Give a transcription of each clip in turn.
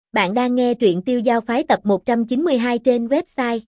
Bạn đang nghe truyện Tiêu Giao Phái tập 192 trên website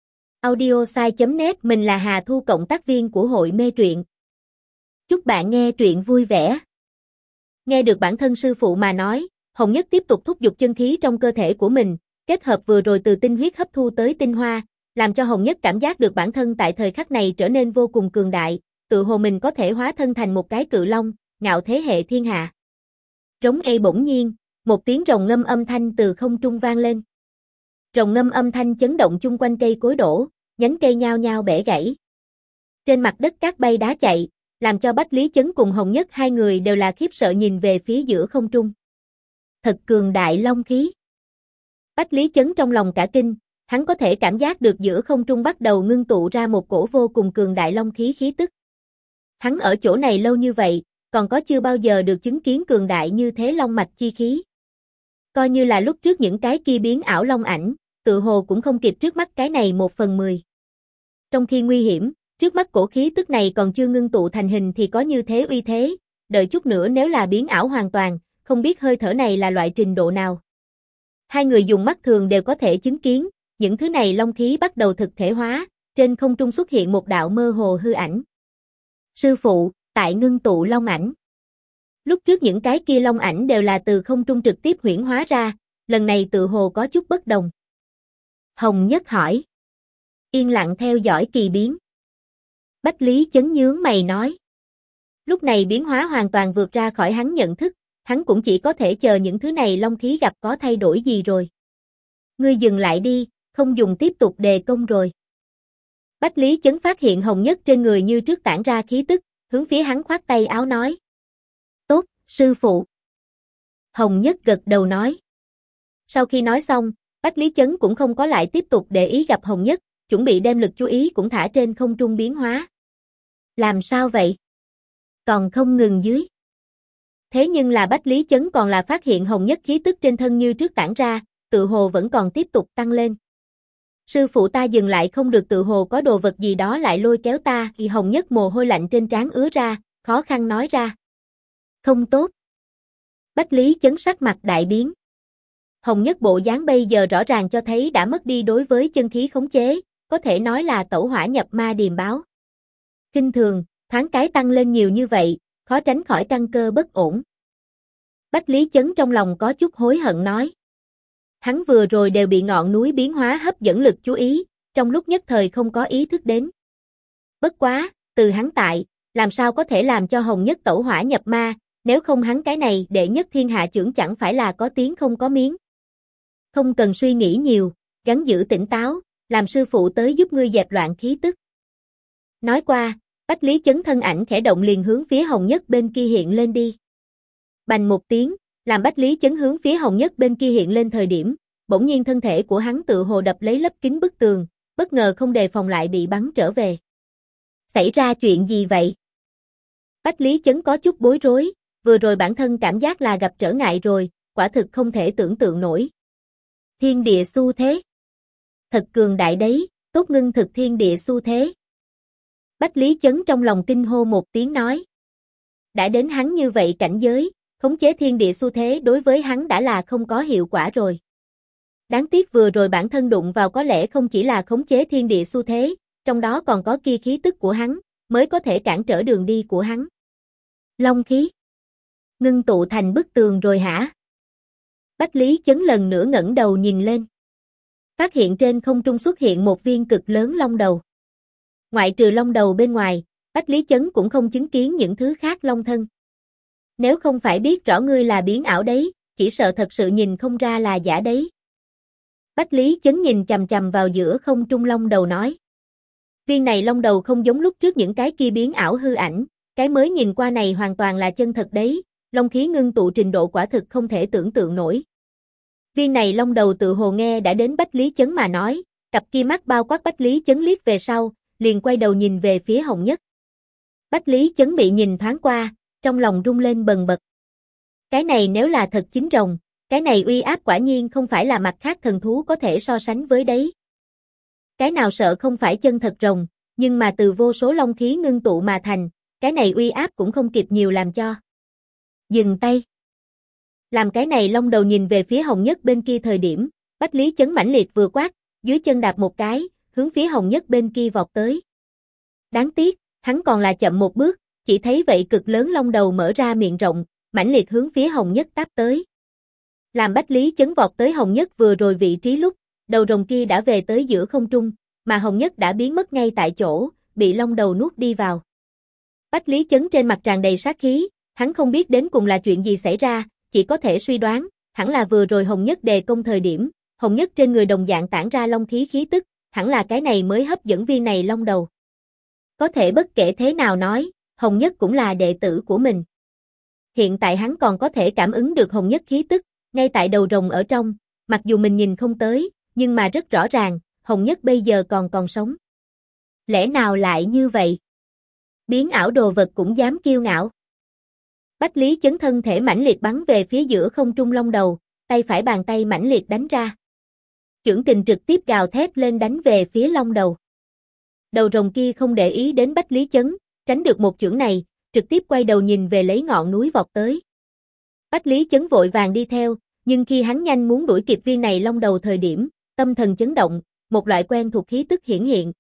audiosai.net. Mình là Hà Thu, cộng tác viên của hội mê truyện. Chúc bạn nghe truyện vui vẻ. Nghe được bản thân sư phụ mà nói, Hồng Nhất tiếp tục thúc giục chân khí trong cơ thể của mình, kết hợp vừa rồi từ tinh huyết hấp thu tới tinh hoa, làm cho Hồng Nhất cảm giác được bản thân tại thời khắc này trở nên vô cùng cường đại, tự hồ mình có thể hóa thân thành một cái cự long, ngạo thế hệ thiên hạ. Trống ê bỗng nhiên, một tiếng rồng ngâm âm thanh từ không trung vang lên. Rồng ngâm âm thanh chấn động chung quanh cây cối đổ, nhánh cây nhao nhao bẻ gãy. Trên mặt đất cát bay đá chạy, làm cho Bách Lý Chấn cùng Hồng Nhất hai người đều là khiếp sợ nhìn về phía giữa không trung. Thật cường đại long khí. Bách Lý Chấn trong lòng cả kinh, hắn có thể cảm giác được giữa không trung bắt đầu ngưng tụ ra một cổ vô cùng cường đại long khí khí tức. Hắn ở chỗ này lâu như vậy, còn có chưa bao giờ được chứng kiến cường đại như thế long mạch chi khí. Coi như là lúc trước những cái kia biến ảo long ảnh, tự hồ cũng không kịp trước mắt cái này 1/10. Trong khi nguy hiểm, trước mắt cổ khí tức này còn chưa ngưng tụ thành hình thì có như thế uy thế, đợi chút nữa nếu là biến ảo hoàn toàn, không biết hơi thở này là loại trình độ nào. Hai người dùng mắt thường đều có thể chứng kiến, những thứ này long khí bắt đầu thực thể hóa, trên không trung xuất hiện một đạo mơ hồ hư ảnh. Sư phụ, tại ngưng tụ long ảnh. Lúc trước những cái kia long ảnh đều là từ không trung trực tiếp huyễn hóa ra, lần này tự hồ có chút bất đồng. Hồng Nhất hỏi. Yên lặng theo dõi kỳ biến. Bách Lý Chấn nhướng mày nói. Lúc này biến hóa hoàn toàn vượt ra khỏi hắn nhận thức, hắn cũng chỉ có thể chờ những thứ này long khí gặp có thay đổi gì rồi. Ngươi dừng lại đi, không dùng tiếp tục đề công rồi. Bách Lý Chấn phát hiện Hồng Nhất trên người như trước tản ra khí tức, hướng phía hắn khoát tay áo nói. Tốt, sư phụ. Hồng Nhất gật đầu nói. Sau khi nói xong, Bách Lý Chấn cũng không có lại tiếp tục để ý gặp Hồng Nhất, chuẩn bị đem lực chú ý cũng thả trên không trung biến hóa. Làm sao vậy? Còn không ngừng dưới. Thế nhưng là Bách Lý Chấn còn là phát hiện Hồng Nhất khí tức trên thân như trước tản ra, tự hồ vẫn còn tiếp tục tăng lên. Sư phụ ta dừng lại không được, tự hồ có đồ vật gì đó lại lôi kéo ta, thì Hồng Nhất mồ hôi lạnh trên trán ứa ra, khó khăn nói ra. Không tốt. Bách Lý Chấn sắc mặt đại biến. Hồng Nhất bộ dáng bây giờ rõ ràng cho thấy đã mất đi đối với chân khí khống chế, có thể nói là tẩu hỏa nhập ma điềm báo. Kinh thường, thoáng cái tăng lên nhiều như vậy, khó tránh khỏi căn cơ bất ổn. Bách Lý Chấn trong lòng có chút hối hận nói. Hắn vừa rồi đều bị ngọn núi biến hóa hấp dẫn lực chú ý, trong lúc nhất thời không có ý thức đến. Bất quá, từ hắn tại, làm sao có thể làm cho Hồng Nhất tẩu hỏa nhập ma, nếu không hắn cái này đệ nhất thiên hạ trưởng chẳng phải là có tiếng không có miếng. Không cần suy nghĩ nhiều, gắng giữ tỉnh táo, làm sư phụ tới giúp ngươi dẹp loạn khí tức. Nói qua, Bách Lý Chấn thân ảnh khẽ động liền hướng phía Hồng Nhất bên kia hiện lên đi. Bành một tiếng, làm Bách Lý Chấn hướng phía Hồng Nhất bên kia hiện lên thời điểm, bỗng nhiên thân thể của hắn tự hồ đập lấy lấp kín bức tường, bất ngờ không đề phòng lại bị bắn trở về. Xảy ra chuyện gì vậy? Bách Lý Chấn có chút bối rối, vừa rồi bản thân cảm giác là gặp trở ngại rồi, quả thực không thể tưởng tượng nổi. Thiên địa xu thế. Thật cường đại đấy, tốt ngưng thực thiên địa xu thế. Bách Lý Chấn trong lòng kinh hô một tiếng nói. Đã đến hắn như vậy cảnh giới, khống chế thiên địa xu thế đối với hắn đã là không có hiệu quả rồi. Đáng tiếc vừa rồi bản thân đụng vào có lẽ không chỉ là khống chế thiên địa xu thế, trong đó còn có kia khí tức của hắn, mới có thể cản trở đường đi của hắn. Long khí. Ngưng tụ thành bức tường rồi hả? Bách Lý Chấn lần nữa ngẩng đầu nhìn lên. Phát hiện trên không trung xuất hiện một viên cực lớn long đầu. Ngoại trừ long đầu bên ngoài, Bách Lý Chấn cũng không chứng kiến những thứ khác long thân. Nếu không phải biết rõ ngươi là biến ảo đấy, chỉ sợ thật sự nhìn không ra là giả đấy. Bách Lý Chấn nhìn chằm chằm vào giữa không trung long đầu nói. Viên này long đầu không giống lúc trước những cái kia biến ảo hư ảnh, cái mới nhìn qua này hoàn toàn là chân thật đấy, long khí ngưng tụ trình độ quả thực không thể tưởng tượng nổi. Viên này long đầu tự hồ nghe đã đến Bách Lý Chấn mà nói, cặp kia mắt bao quát Bách Lý Chấn liếc về sau, liền quay đầu nhìn về phía Hồng Nhất. Bách Lý Chấn bị nhìn thoáng qua, trong lòng rung lên bần bật. Cái này nếu là thật chính rồng, cái này uy áp quả nhiên không phải là mặt khác thần thú có thể so sánh với đấy. Cái nào sợ không phải chân thật rồng, nhưng mà từ vô số long khí ngưng tụ mà thành, cái này uy áp cũng không kịp nhiều làm cho. Dừng tay. Làm cái này long đầu nhìn về phía Hồng Nhất bên kia thời điểm, Bách Lý Chấn mãnh liệt vừa quát, dưới chân đạp một cái, hướng phía Hồng Nhất bên kia vọt tới. Đáng tiếc, hắn còn là chậm một bước, chỉ thấy vậy cực lớn long đầu mở ra miệng rộng, mãnh liệt hướng phía Hồng Nhất táp tới. Làm Bách Lý Chấn vọt tới Hồng Nhất vừa rồi vị trí lúc, đầu rồng kia đã về tới giữa không trung, mà Hồng Nhất đã biến mất ngay tại chỗ, bị long đầu nuốt đi vào. Bách Lý Chấn trên mặt tràn đầy sát khí, hắn không biết đến cùng là chuyện gì xảy ra, chỉ có thể suy đoán, hẳn là vừa rồi Hồng Nhất đề công thời điểm, Hồng Nhất trên người đồng dạng tản ra long khí khí tức, hẳn là cái này mới hấp dẫn viên này long đầu. Có thể bất kể thế nào nói, Hồng Nhất cũng là đệ tử của mình. Hiện tại hắn còn có thể cảm ứng được Hồng Nhất khí tức, ngay tại đầu rồng ở trong, mặc dù mình nhìn không tới, nhưng mà rất rõ ràng, Hồng Nhất bây giờ còn sống. Lẽ nào lại như vậy? Biến ảo đồ vật cũng dám kiêu ngạo. Bách Lý Chấn thân thể mãnh liệt bắn về phía giữa không trung long đầu, tay phải bàn tay mãnh liệt đánh ra. Chưởng kình trực tiếp gào thét lên đánh về phía long đầu. Đầu rồng kia không để ý đến Bách Lý Chấn, tránh được một chưởng này, trực tiếp quay đầu nhìn về lấy ngọn núi vọt tới. Bách Lý Chấn vội vàng đi theo, nhưng khi hắn nhanh muốn đuổi kịp viên này long đầu thời điểm, tâm thần chấn động, một loại quen thuộc khí tức hiển hiện.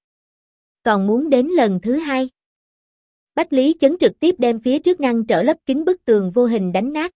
Còn muốn đến lần thứ hai. Bách Lý Chấn trực tiếp đem phía trước ngăn trở lấp kín bức tường vô hình đánh nát.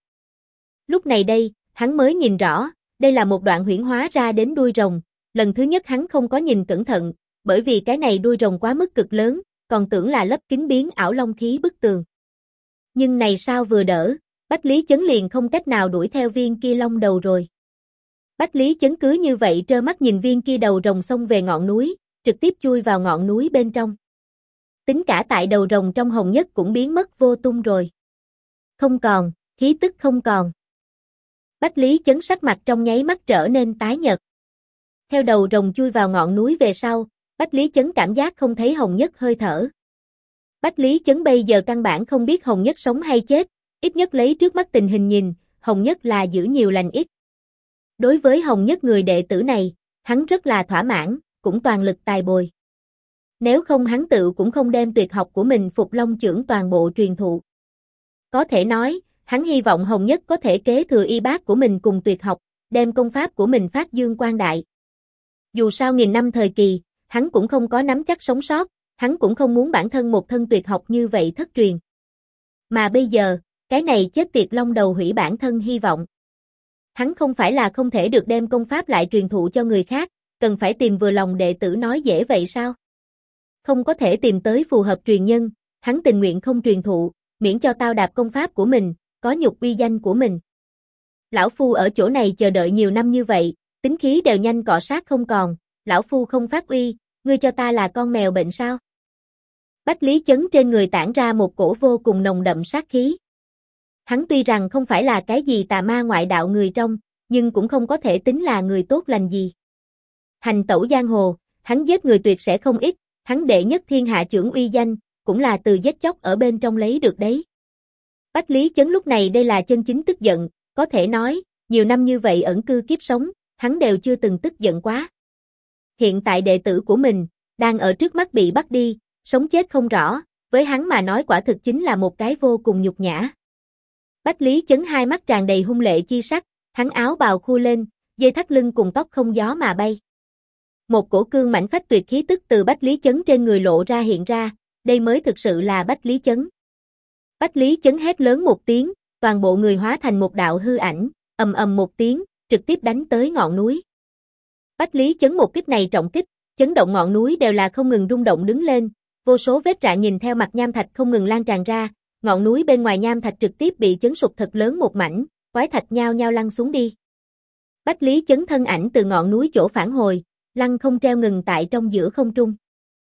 Lúc này đây, hắn mới nhìn rõ, đây là một đoạn huyễn hóa ra đến đuôi rồng, lần thứ nhất hắn không có nhìn cẩn thận, bởi vì cái này đuôi rồng quá mức cực lớn, còn tưởng là lấp kín biến ảo long khí bức tường. Nhưng này sao vừa đỡ, Bách Lý Chấn liền không cách nào đuổi theo viên kia long đầu rồi. Bách Lý Chấn cứ như vậy trơ mắt nhìn viên kia đầu rồng xông về ngọn núi, trực tiếp chui vào ngọn núi bên trong. Tính cả tại đầu rồng trong Hồng Nhất cũng biến mất vô tung rồi. Không còn, khí tức không còn. Bách Lý Chấn sắc mặt trong nháy mắt trở nên tái nhợt. Theo đầu rồng chui vào ngọn núi về sau, Bách Lý Chấn cảm giác không thấy Hồng Nhất hơi thở. Bách Lý Chấn bây giờ căn bản không biết Hồng Nhất sống hay chết, ít nhất lấy trước mắt tình hình nhìn, Hồng Nhất là giữ nhiều lành ít. Đối với Hồng Nhất người đệ tử này, hắn rất là thỏa mãn, cũng toàn lực tài bồi. Nếu không hắn tự cũng không đem tuyệt học của mình Phục Long Chưởng toàn bộ truyền thụ. Có thể nói, hắn hy vọng Hồng Nhất có thể kế thừa y bác của mình cùng tuyệt học, đem công pháp của mình phát dương quang đại. Dù sao nghìn năm thời kỳ, hắn cũng không có nắm chắc sống sót, hắn cũng không muốn bản thân một thân tuyệt học như vậy thất truyền. Mà bây giờ, cái này chết tiệt long đầu hủy bản thân hy vọng. Hắn không phải là không thể được đem công pháp lại truyền thụ cho người khác, cần phải tìm vừa lòng đệ tử nói dễ vậy sao? Không có thể tìm tới phù hợp truyền nhân, hắn tình nguyện không truyền thụ, miễn cho tao đạp công pháp của mình, có nhục uy danh của mình. Lão Phu ở chỗ này chờ đợi nhiều năm như vậy, tính khí đều nhanh cọ sát không còn, Lão Phu không phát uy, ngươi cho ta là con mèo bệnh sao? Bách Lý Chấn trên người tản ra một cổ vô cùng nồng đậm sát khí. Hắn tuy rằng không phải là cái gì tà ma ngoại đạo người trong, nhưng cũng không có thể tính là người tốt lành gì. Hành tẩu giang hồ, hắn giết người tuyệt sẽ không ít, hắn đệ nhất thiên hạ chưởng uy danh, cũng là từ giết chóc ở bên trong lấy được đấy. Bách Lý Chấn lúc này đây là chân chính tức giận, có thể nói, nhiều năm như vậy ẩn cư kiếp sống, hắn đều chưa từng tức giận quá. Hiện tại đệ tử của mình, đang ở trước mắt bị bắt đi, sống chết không rõ, với hắn mà nói quả thực chính là một cái vô cùng nhục nhã. Bách Lý Chấn hai mắt tràn đầy hung lệ chi sắc, hắn áo bào khu lên, dây thắt lưng cùng tóc không gió mà bay. Một cổ cương mãnh phách tuyệt khí tức từ Bách Lý Chấn trên người lộ ra hiện ra, đây mới thực sự là Bách Lý Chấn. Bách Lý Chấn hét lớn một tiếng, toàn bộ người hóa thành một đạo hư ảnh, ầm ầm một tiếng, trực tiếp đánh tới ngọn núi. Bách Lý Chấn một kích này trọng kích, chấn động ngọn núi đều là không ngừng rung động đứng lên, vô số vết rạn nhìn theo mặt nham thạch không ngừng lan tràn ra, ngọn núi bên ngoài nham thạch trực tiếp bị chấn sụp thật lớn một mảnh, quái thạch nhao nhao lăn xuống đi. Bách Lý Chấn thân ảnh từ ngọn núi chỗ phản hồi, lăn không treo ngừng tại trong giữa không trung.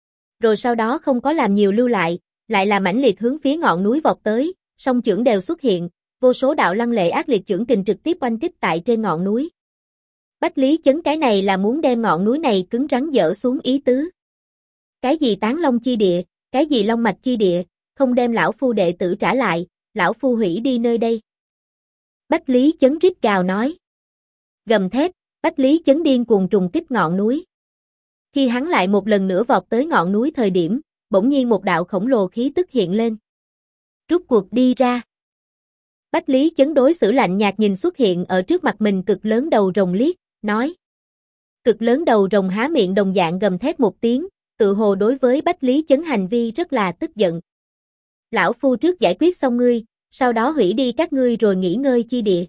Rồi sau đó không có làm nhiều lưu lại là mãnh liệt hướng phía ngọn núi vọt tới, song chưởng đều xuất hiện, vô số đạo lăng lệ ác liệt chưởng kình trực tiếp oanh kích tại trên ngọn núi. Bách Lý Chấn cái này là muốn đem ngọn núi này cứng rắn dỡ xuống ý tứ. Cái gì tán long chi địa, cái gì long mạch chi địa, không đem lão phu đệ tử trả lại, lão phu hủy đi nơi đây. Bách Lý Chấn rít gào nói. Gầm thét, Bách Lý Chấn điên cuồng trùng kích ngọn núi. Khi hắn lại một lần nữa vọt tới ngọn núi thời điểm, bỗng nhiên một đạo khổng lồ khí tức hiện lên. Rút cuộc đi ra. Bách Lý Chấn đối xử lạnh nhạt nhìn xuất hiện ở trước mặt mình cực lớn đầu rồng liếc, nói. Cực lớn đầu rồng há miệng đồng dạng gầm thét một tiếng, tự hồ đối với Bách Lý Chấn hành vi rất là tức giận. Lão phu trước giải quyết xong ngươi, sau đó hủy đi các ngươi rồi nghỉ ngơi chi địa.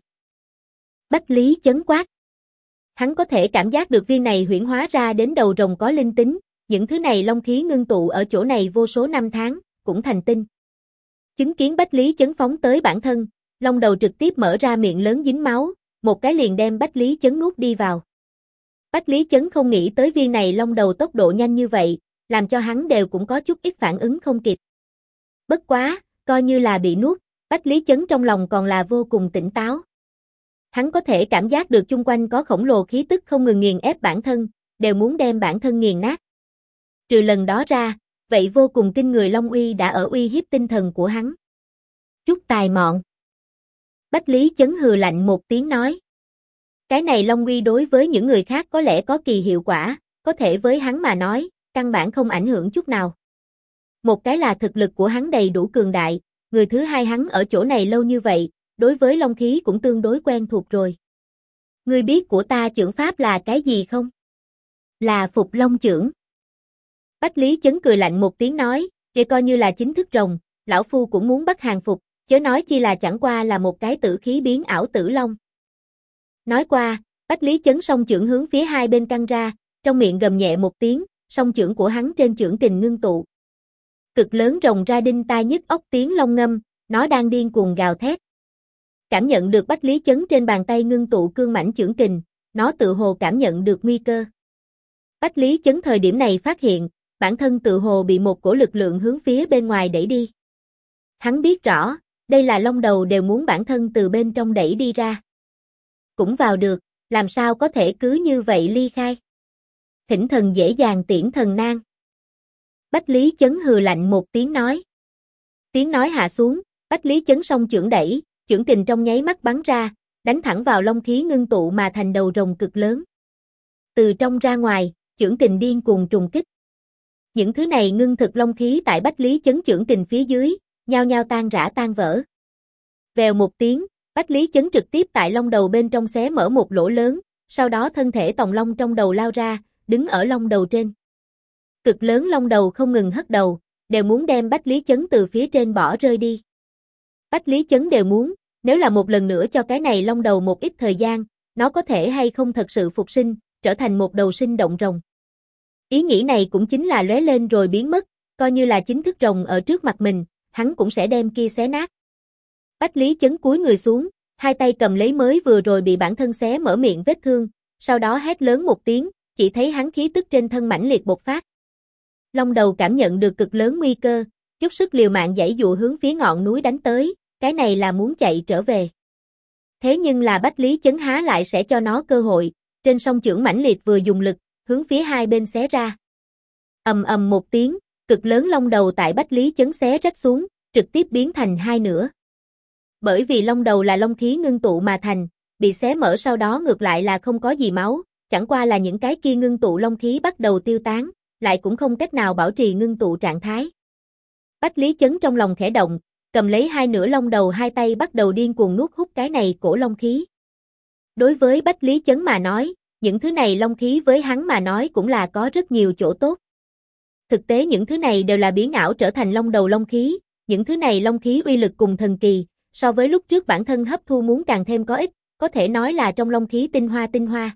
Bách Lý Chấn quát. Hắn có thể cảm giác được viên này huyễn hóa ra đến đầu rồng có linh tính, những thứ này long khí ngưng tụ ở chỗ này vô số năm tháng, cũng thành tinh. Chứng kiến Bách Lý Chấn phóng tới bản thân, long đầu trực tiếp mở ra miệng lớn dính máu, một cái liền đem Bách Lý Chấn nuốt đi vào. Bách Lý Chấn không nghĩ tới viên này long đầu tốc độ nhanh như vậy, làm cho hắn đều cũng có chút ít phản ứng không kịp. Bất quá, coi như là bị nuốt, Bách Lý Chấn trong lòng còn là vô cùng tỉnh táo. Hắn có thể cảm giác được chung quanh có khổng lồ khí tức không ngừng nghiền ép bản thân, đều muốn đem bản thân nghiền nát. Trừ lần đó ra, vậy vô cùng kinh người long uy đã ở uy hiếp tinh thần của hắn. Chút tài mọn. Bách Lý Chấn hừ lạnh một tiếng nói. Cái này long uy đối với những người khác có lẽ có kỳ hiệu quả, có thể với hắn mà nói, căn bản không ảnh hưởng chút nào. Một cái là thực lực của hắn đầy đủ cường đại, người thứ hai hắn ở chỗ này lâu như vậy, đối với long khí cũng tương đối quen thuộc rồi. Ngươi biết của ta chưởng pháp là cái gì không? Là Phục Long chưởng. Bách Lý Chấn cười lạnh một tiếng nói, vậy coi như là chính thức rồng, lão phu cũng muốn bắt hàng phục, chớ nói chi là chẳng qua là một cái tử khí biến ảo tử long. Nói qua, Bách Lý Chấn song chưởng hướng phía hai bên căng ra, trong miệng gầm nhẹ một tiếng, song chưởng của hắn trên chưởng kình ngưng tụ. Cực lớn rồng ra đinh tai nhức óc tiếng long ngâm, nó đang điên cuồng gào thét. Cảm nhận được Bách Lý Chấn trên bàn tay ngưng tụ cương mãnh chưởng kình, nó tự hồ cảm nhận được nguy cơ. Bách Lý Chấn thời điểm này phát hiện, bản thân tự hồ bị một cổ lực lượng hướng phía bên ngoài đẩy đi. Hắn biết rõ, đây là long đầu đều muốn bản thân từ bên trong đẩy đi ra. Cũng vào được, làm sao có thể cứ như vậy ly khai. Thỉnh thần dễ dàng tiễn thần nan. Bách Lý Chấn hừ lạnh một tiếng nói. Tiếng nói hạ xuống, Bách Lý Chấn song chưởng đẩy, chưởng kình trong nháy mắt bắn ra, đánh thẳng vào long khí ngưng tụ mà thành đầu rồng cực lớn. Từ trong ra ngoài, chưởng kình điên cuồng trùng kích. Những thứ này ngưng thực long khí tại Bách Lý Chấn chưởng kình phía dưới, nhao nhao tan rã tan vỡ. Vèo một tiếng, Bách Lý Chấn trực tiếp tại long đầu bên trong xé mở một lỗ lớn, sau đó thân thể tòng long trong đầu lao ra, đứng ở long đầu trên. Cực lớn long đầu không ngừng hất đầu, đều muốn đem Bách Lý Chấn từ phía trên bỏ rơi đi. Bách Lý Chấn đều muốn, nếu là một lần nữa cho cái này long đầu một ít thời gian, nó có thể hay không thật sự phục sinh, trở thành một đầu sinh động rồng. Ý nghĩ này cũng chính là lóe lên rồi biến mất, coi như là chính thức rồng ở trước mặt mình, hắn cũng sẽ đem kia xé nát. Bách Lý Chấn cúi người xuống, hai tay cầm lấy mới vừa rồi bị bản thân xé mở miệng vết thương, sau đó hét lớn một tiếng, chỉ thấy hắn khí tức trên thân mãnh liệt bộc phát. Long đầu cảm nhận được cực lớn nguy cơ, chút sức liều mạng giãy dụa hướng phía ngọn núi đánh tới, cái này là muốn chạy trở về. Thế nhưng là Bách Lý Chấn há lại sẽ cho nó cơ hội, trên song chưởng mãnh liệt vừa dùng lực, hướng phía hai bên xé ra. Ầm ầm một tiếng, cực lớn long đầu tại Bách Lý Chấn xé rách xuống, trực tiếp biến thành hai nửa. Bởi vì long đầu là long khí ngưng tụ mà thành, bị xé mở sau đó ngược lại là không có gì máu, chẳng qua là những cái kia ngưng tụ long khí bắt đầu tiêu tán, lại cũng không cách nào bảo trì ngưng tụ trạng thái. Bách Lý Chấn trong lòng khẽ động, cầm lấy hai nửa long đầu hai tay bắt đầu điên cuồng nuốt hút cái này cổ long khí. Đối với Bách Lý Chấn mà nói, những thứ này long khí với hắn mà nói cũng là có rất nhiều chỗ tốt. Thực tế những thứ này đều là biến ảo trở thành long đầu long khí, những thứ này long khí uy lực cùng thần kỳ, so với lúc trước bản thân hấp thu muốn càng thêm có ích, có thể nói là trong long khí tinh hoa.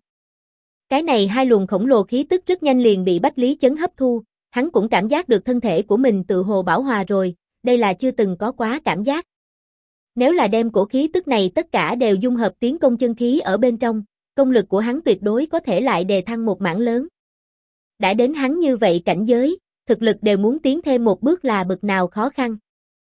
Cái này hai luồng khổng lồ khí tức rất nhanh liền bị Bách Lý Chấn hấp thu, hắn cũng cảm giác được thân thể của mình tự hồ bảo hòa rồi, đây là chưa từng có quá cảm giác. Nếu là đem cổ khí tức này tất cả đều dung hợp tiến công chân khí ở bên trong, công lực của hắn tuyệt đối có thể lại đề thăng một mảng lớn. Đã đến hắn như vậy cảnh giới, thực lực đều muốn tiến thêm một bước là bực nào khó khăn.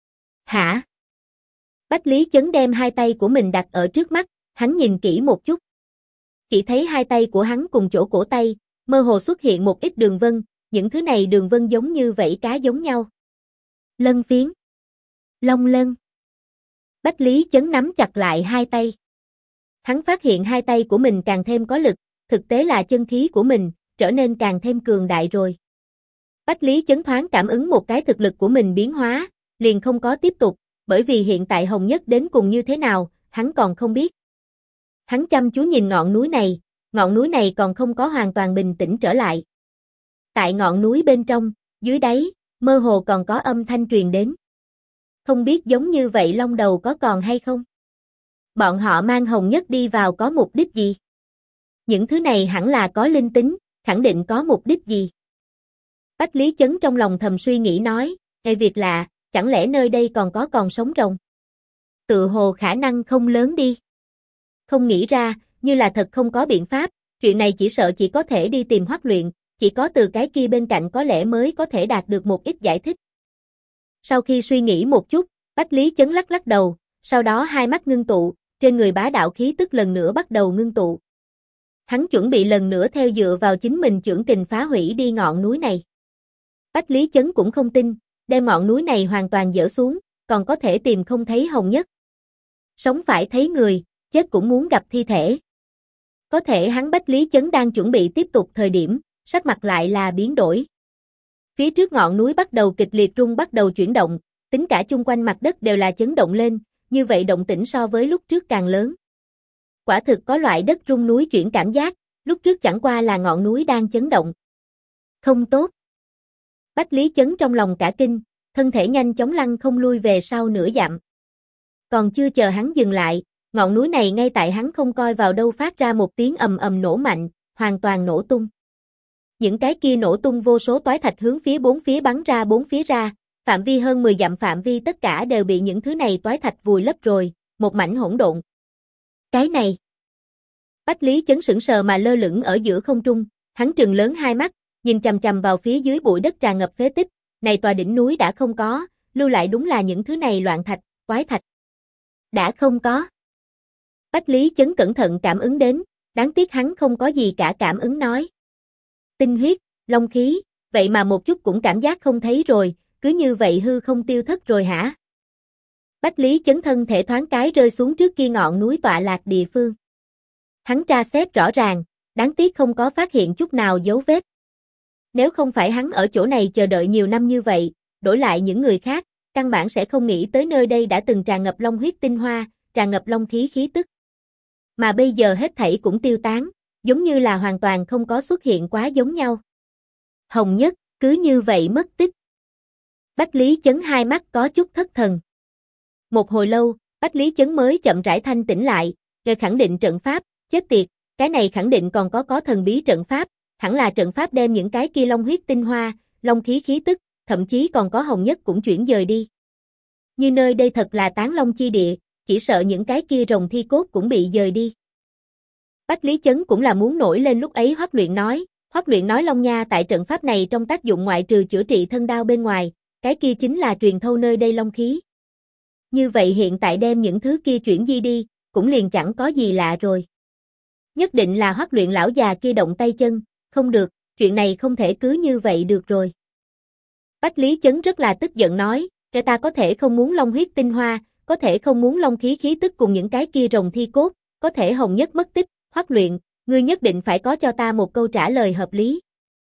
Hả? Bách Lý Chấn đem hai tay của mình đặt ở trước mắt, hắn nhìn kỹ một chút. Chỉ thấy hai tay của hắn cùng chỗ cổ tay, mơ hồ xuất hiện một ít đường vân, những thứ này đường vân giống như vảy cá giống nhau. Lân phiến. Long lân. Bách Lý Chấn nắm chặt lại hai tay. Hắn phát hiện hai tay của mình càng thêm có lực, thực tế là chân khí của mình, trở nên càng thêm cường đại rồi. Bách Lý Chấn thoáng cảm ứng một cái thực lực của mình biến hóa, liền không có tiếp tục, bởi vì hiện tại Hồng Nhất đến cùng như thế nào, hắn còn không biết. Hắn chăm chú nhìn ngọn núi này còn không có hoàn toàn bình tĩnh trở lại. Tại ngọn núi bên trong, dưới đáy, mơ hồ còn có âm thanh truyền đến. Không biết giống như vậy Long Đầu có còn hay không? Bọn họ mang Hồng Nhất đi vào có mục đích gì? Những thứ này hẳn là có linh tính, khẳng định có mục đích gì? Bách Lý Chấn trong lòng thầm suy nghĩ nói, việc lạ, chẳng lẽ nơi đây còn sống rồng? Tự hồ khả năng không lớn đi. Không nghĩ ra, như là thật không có biện pháp, chuyện này chỉ sợ chỉ có thể đi tìm Hoắc Luyện, chỉ có từ cái kia bên cạnh có lẽ mới có thể đạt được một ít giải thích. Sau khi suy nghĩ một chút, Bách Lý Chấn lắc lắc đầu, sau đó hai mắt ngưng tụ, trên người bá đạo khí tức lần nữa bắt đầu ngưng tụ. Hắn chuẩn bị lần nữa theo dựa vào chính mình chưởng kình phá hủy đi ngọn núi này. Bách Lý Chấn cũng không tin, đem ngọn núi này hoàn toàn dỡ xuống, còn có thể tìm không thấy Hồng Nhất. Sống phải thấy người, chết cũng muốn gặp thi thể. Có thể hắn Bách Lý Chấn đang chuẩn bị tiếp tục thời điểm, sắc mặt lại là biến đổi. Phía trước ngọn núi bắt đầu kịch liệt rung bắt đầu chuyển động, tính cả chung quanh mặt đất đều là chấn động lên, như vậy động tĩnh so với lúc trước càng lớn. Quả thực có loại đất rung núi chuyển cảm giác, lúc trước chẳng qua là ngọn núi đang chấn động. Không tốt. Bách Lý Chấn trong lòng cả kinh, thân thể nhanh chóng lăn không lui về sau nửa dặm. Còn chưa chờ hắn dừng lại, ngọn núi này ngay tại hắn không coi vào đâu phát ra một tiếng ầm ầm nổ mạnh, hoàn toàn nổ tung. Những cái kia nổ tung vô số toái thạch hướng phía bốn phía bắn ra bốn phía ra, phạm vi hơn 10 dặm phạm vi tất cả đều bị những thứ này toái thạch vùi lấp rồi, một mảnh hỗn độn. Cái này. Bách Lý Chấn sững sờ mà lơ lửng ở giữa không trung, hắn trừng lớn hai mắt, nhìn chằm chằm vào phía dưới bụi đất tràn ngập phế tích, này tòa đỉnh núi đã không có, lưu lại đúng là những thứ này loạn thạch, toái thạch. Đã không có. Bách Lý Chấn cẩn thận cảm ứng đến, đáng tiếc hắn không có gì cả cảm ứng nói. Tinh huyết, long khí, vậy mà một chút cũng cảm giác không thấy rồi, cứ như vậy hư không tiêu thất rồi hả? Bách Lý Chấn thân thể thoáng cái rơi xuống trước kia ngọn núi tọa lạc địa phương. Hắn tra xét rõ ràng, đáng tiếc không có phát hiện chút nào dấu vết. Nếu không phải hắn ở chỗ này chờ đợi nhiều năm như vậy, đổi lại những người khác, căn bản sẽ không nghĩ tới nơi đây đã từng tràn ngập long huyết tinh hoa, tràn ngập long khí khí tức. Mà bây giờ hết thảy cũng tiêu tán, giống như là hoàn toàn không có xuất hiện quá giống nhau. Hồng Nhất, cứ như vậy mất tích. Bách Lý Chấn hai mắt có chút thất thần. Một hồi lâu, Bách Lý Chấn mới chậm rãi thanh tỉnh lại, rồi khẳng định trận pháp, chết tiệt, cái này khẳng định còn có thần bí trận pháp, hẳn là trận pháp đem những cái kia long huyết tinh hoa, long khí khí tức, thậm chí còn có Hồng Nhất cũng chuyển dời đi. Như nơi đây thật là tán long chi địa, chỉ sợ những cái kia rồng thi cốt cũng bị dời đi. Bách Lý Chấn cũng là muốn nổi lên lúc ấy Hoắc Luyện nói Long Nha tại trận pháp này trong tác dụng ngoại trừ chữa trị thân đau bên ngoài, cái kia chính là truyền thâu nơi đây long khí. Như vậy hiện tại đem những thứ kia chuyển di đi, cũng liền chẳng có gì lạ rồi. Nhất định là Hoắc Luyện lão già kia động tay chân, không được, chuyện này không thể cứ như vậy được rồi. Bách Lý Chấn rất là tức giận nói, ta có thể không muốn long huyết tinh hoa, có thể không muốn long khí khí tức cùng những cái kia rồng thi cốt, có thể Hồng Nhất mất tích, Hoắc Luyện, ngươi nhất định phải có cho ta một câu trả lời hợp lý.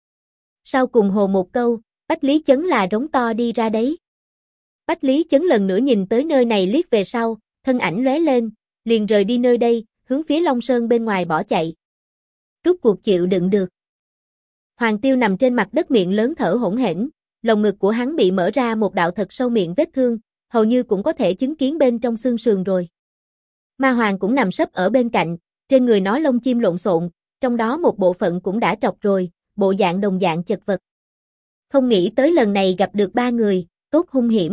Sau cùng hồ một câu, Bách Lý Chấn là rống to đi ra đấy. Bách Lý Chấn lần nữa nhìn tới nơi này liếc về sau, thân ảnh lóe lên, liền rời đi nơi đây, hướng phía Long Sơn bên ngoài bỏ chạy. Rút cuộc chịu đựng được. Hoàng Tiêu nằm trên mặt đất miệng lớn thở hổn hển, lồng ngực của hắn bị mở ra một đạo thật sâu miệng vết thương, hầu như cũng có thể chứng kiến bên trong xương sườn rồi. Ma Hoàng cũng nằm sấp ở bên cạnh, trên người nó lông chim lộn xộn, trong đó một bộ phận cũng đã trọc rồi, bộ dạng đồng dạng chật vật. Không nghĩ tới lần này gặp được ba người, tốt hung hiểm.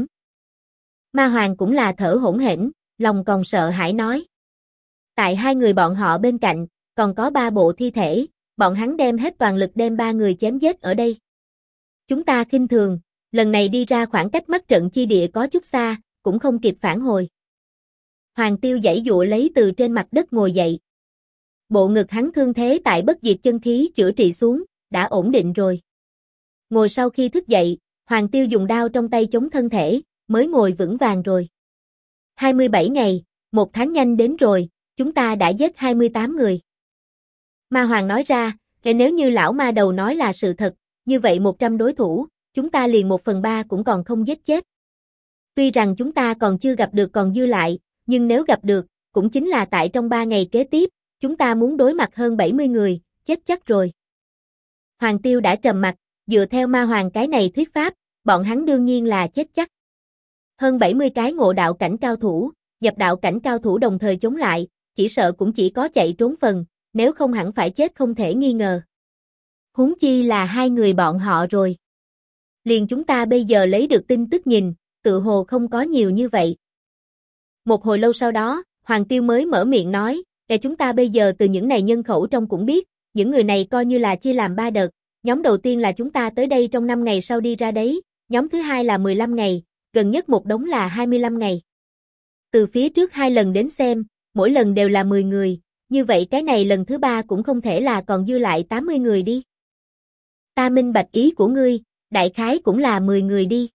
Ma Hoàng cũng là thở hổn hển, lòng còn sợ hãi nói. Tại hai người bọn họ bên cạnh, còn có ba bộ thi thể, bọn hắn đem hết toàn lực đem ba người chém giết ở đây. Chúng ta khinh thường, lần này đi ra khoảng cách mắt trận chi địa có chút xa, cũng không kịp phản hồi. Hoàng Tiêu giãy giụa lấy từ trên mặt đất ngồi dậy. Bộ ngực hắn thương thế tại bất diệt chân khí chữa trị xuống, đã ổn định rồi. Ngồi sau khi thức dậy, Hoàng Tiêu dùng đao trong tay chống thân thể, mới ngồi vững vàng rồi. 27 ngày, 1 tháng nhanh đến rồi, chúng ta đã giết 28 người. Ma Hoàng nói ra, nếu như lão ma đầu nói là sự thật, như vậy 100 đối thủ, chúng ta liền 1/3 cũng còn không giết chết. Tuy rằng chúng ta còn chưa gặp được còn dư lại, nhưng nếu gặp được, cũng chính là tại trong 3 ngày kế tiếp, chúng ta muốn đối mặt hơn 70 người, chết chắc rồi. Hoàng Tiêu đã trầm mặt, dựa theo Ma Hoàng cái này thuyết pháp, bọn hắn đương nhiên là chết chắc. Hơn 70 cái ngộ đạo cảnh cao thủ, nhập đạo cảnh cao thủ đồng thời chống lại, chỉ sợ cũng chỉ có chạy trốn phần, nếu không hẳn phải chết không thể nghi ngờ. Huống chi là hai người bọn họ rồi. Liền chúng ta bây giờ lấy được tin tức nhìn, tự hồ không có nhiều như vậy. Một hồi lâu sau đó, Hoàng Tiêu mới mở miệng nói, để chúng ta bây giờ từ những này nhân khẩu trong cũng biết, những người này coi như là chia làm 3 đợt, nhóm đầu tiên là chúng ta tới đây trong 5 ngày sau đi ra đấy, nhóm thứ hai là 15 ngày, gần nhất một đống là 25 ngày. Từ phía trước 2 lần đến xem, mỗi lần đều là 10 người, như vậy cái này lần thứ 3 cũng không thể là còn dư lại 80 người đi. Ta minh bạch ý của ngươi, đại khái cũng là 10 người đi.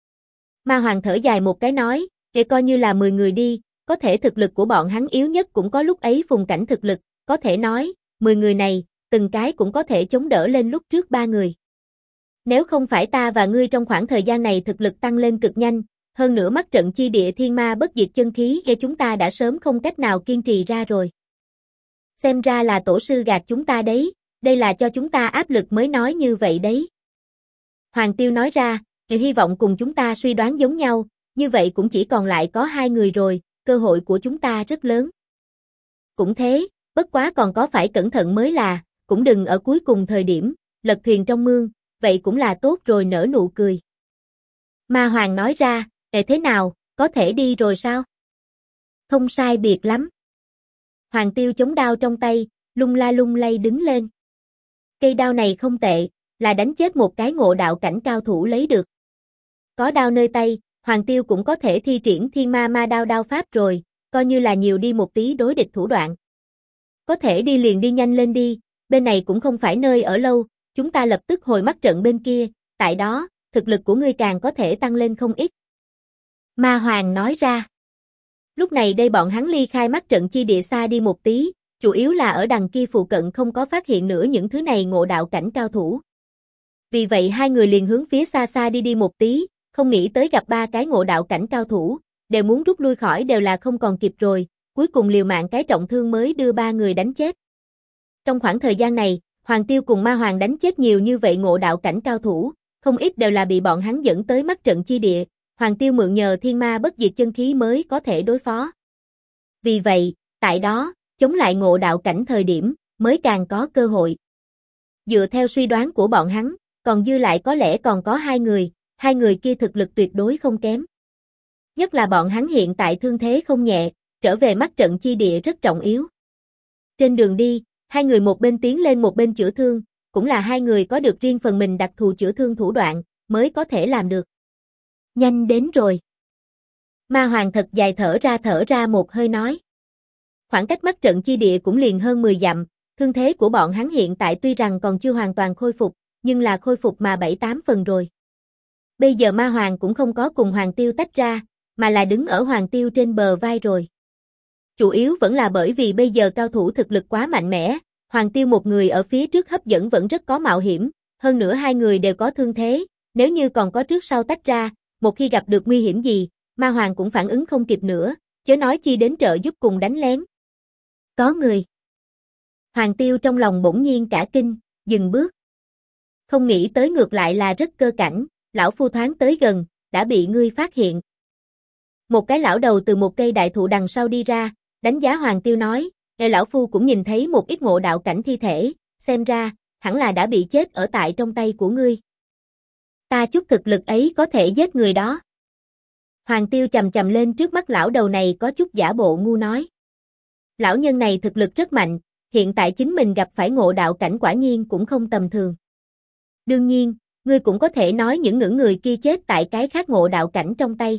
Ma Hoàng thở dài một cái nói, để coi như là 10 người đi, có thể thực lực của bọn hắn yếu nhất cũng có lúc ấy phùng cảnh thực lực, có thể nói, 10 người này, từng cái cũng có thể chống đỡ lên lúc trước 3 người. Nếu không phải ta và ngươi trong khoảng thời gian này thực lực tăng lên cực nhanh, hơn nữa mắt trận chi địa thiên ma bất diệt chân khí để chúng ta đã sớm không cách nào kiên trì ra rồi. Xem ra là tổ sư gạt chúng ta đấy, đây là cho chúng ta áp lực mới nói như vậy đấy. Hoàng Tiêu nói ra, hy vọng cùng chúng ta suy đoán giống nhau, như vậy cũng chỉ còn lại có 2 người rồi, cơ hội của chúng ta rất lớn. Cũng thế, bất quá còn có phải cẩn thận mới là, cũng đừng ở cuối cùng thời điểm, lật thuyền trong mương, vậy cũng là tốt rồi nở nụ cười. Ma Hoàng nói ra, thế nào, có thể đi rồi sao? Không sai biệt lắm. Hoàng Tiêu chống đao trong tay, lung la lung lay đứng lên. Cây đao này không tệ, là đánh chết một cái ngộ đạo cảnh cao thủ lấy được. Có đao nơi tay, Hoàng Tiêu cũng có thể thi triển thiên ma ma đao đao pháp rồi, coi như là nhiều đi một tí đối địch thủ đoạn. Có thể đi liền đi nhanh lên đi, bên này cũng không phải nơi ở lâu, chúng ta lập tức hồi mắt trận bên kia, tại đó, thực lực của ngươi càng có thể tăng lên không ít. Ma Hoàng nói ra. Lúc này đây bọn hắn ly khai mắt trận chi địa xa đi một tí, chủ yếu là ở đằng kia phụ cận không có phát hiện nữa những thứ này ngộ đạo cảnh cao thủ. Vì vậy hai người liền hướng phía xa xa đi một tí, không nghĩ tới gặp 3 cái ngộ đạo cảnh cao thủ, đều muốn rút lui khỏi đều là không còn kịp rồi, cuối cùng liều mạng cái trọng thương mới đưa 3 người đánh chết. Trong khoảng thời gian này, Hoàng Tiêu cùng Ma Hoàng đánh chết nhiều như vậy ngộ đạo cảnh cao thủ, không ít đều là bị bọn hắn dẫn tới mắt trận chi địa, Hoàng Tiêu mượn nhờ thiên ma bất diệt chân khí mới có thể đối phó. Vì vậy, tại đó, chống lại ngộ đạo cảnh thời điểm, mới càng có cơ hội. Dựa theo suy đoán của bọn hắn, còn dư lại có lẽ còn có 2 người kia thực lực tuyệt đối không kém. Nhất là bọn hắn hiện tại thương thế không nhẹ, trở về mắt trận chi địa rất trọng yếu. Trên đường đi, 2 người một bên tiến lên một bên chữa thương, cũng là 2 người có được riêng phần mình đặc thù chữa thương thủ đoạn, mới có thể làm được. Nhanh đến rồi. Ma Hoàng thật dài thở ra một hơi nói. Khoảng cách mắt trận chi địa cũng liền hơn 10 dặm, thương thế của bọn hắn hiện tại tuy rằng còn chưa hoàn toàn khôi phục, nhưng là khôi phục mà 7-8 phần rồi. Bây giờ Ma Hoàng cũng không có cùng Hoàng Tiêu tách ra, mà là đứng ở Hoàng Tiêu trên bờ vai rồi. Chủ yếu vẫn là bởi vì bây giờ cao thủ thực lực quá mạnh mẽ, Hoàng Tiêu một người ở phía trước hấp dẫn vẫn rất có mạo hiểm, hơn nữa 2 người đều có thương thế, nếu như còn có trước sau tách ra, một khi gặp được nguy hiểm gì, Ma Hoàng cũng phản ứng không kịp nữa, chớ nói chi đến trợ giúp cùng đánh lén. Có người. Hoàng Tiêu trong lòng bỗng nhiên cả kinh, dừng bước. Không nghĩ tới ngược lại là rất cơ cảnh, lão phu thoáng tới gần, đã bị ngươi phát hiện. Một cái lão đầu từ một cây đại thụ đằng sau đi ra, đánh giá Hoàng Tiêu nói, lão phu cũng nhìn thấy một ít ngộ đạo cảnh thi thể, xem ra, hẳn là đã bị chết ở tại trong tay của ngươi. Ta chút thực lực ấy có thể giết người đó. Hoàng Tiêu chầm chầm lên trước mắt lão đầu này có chút giả bộ ngu nói. Lão nhân này thực lực rất mạnh, hiện tại chính mình gặp phải ngộ đạo cảnh quả nhiên cũng không tầm thường. Đương nhiên, ngươi cũng có thể nói những người kia chết tại cái khác ngộ đạo cảnh trong tay.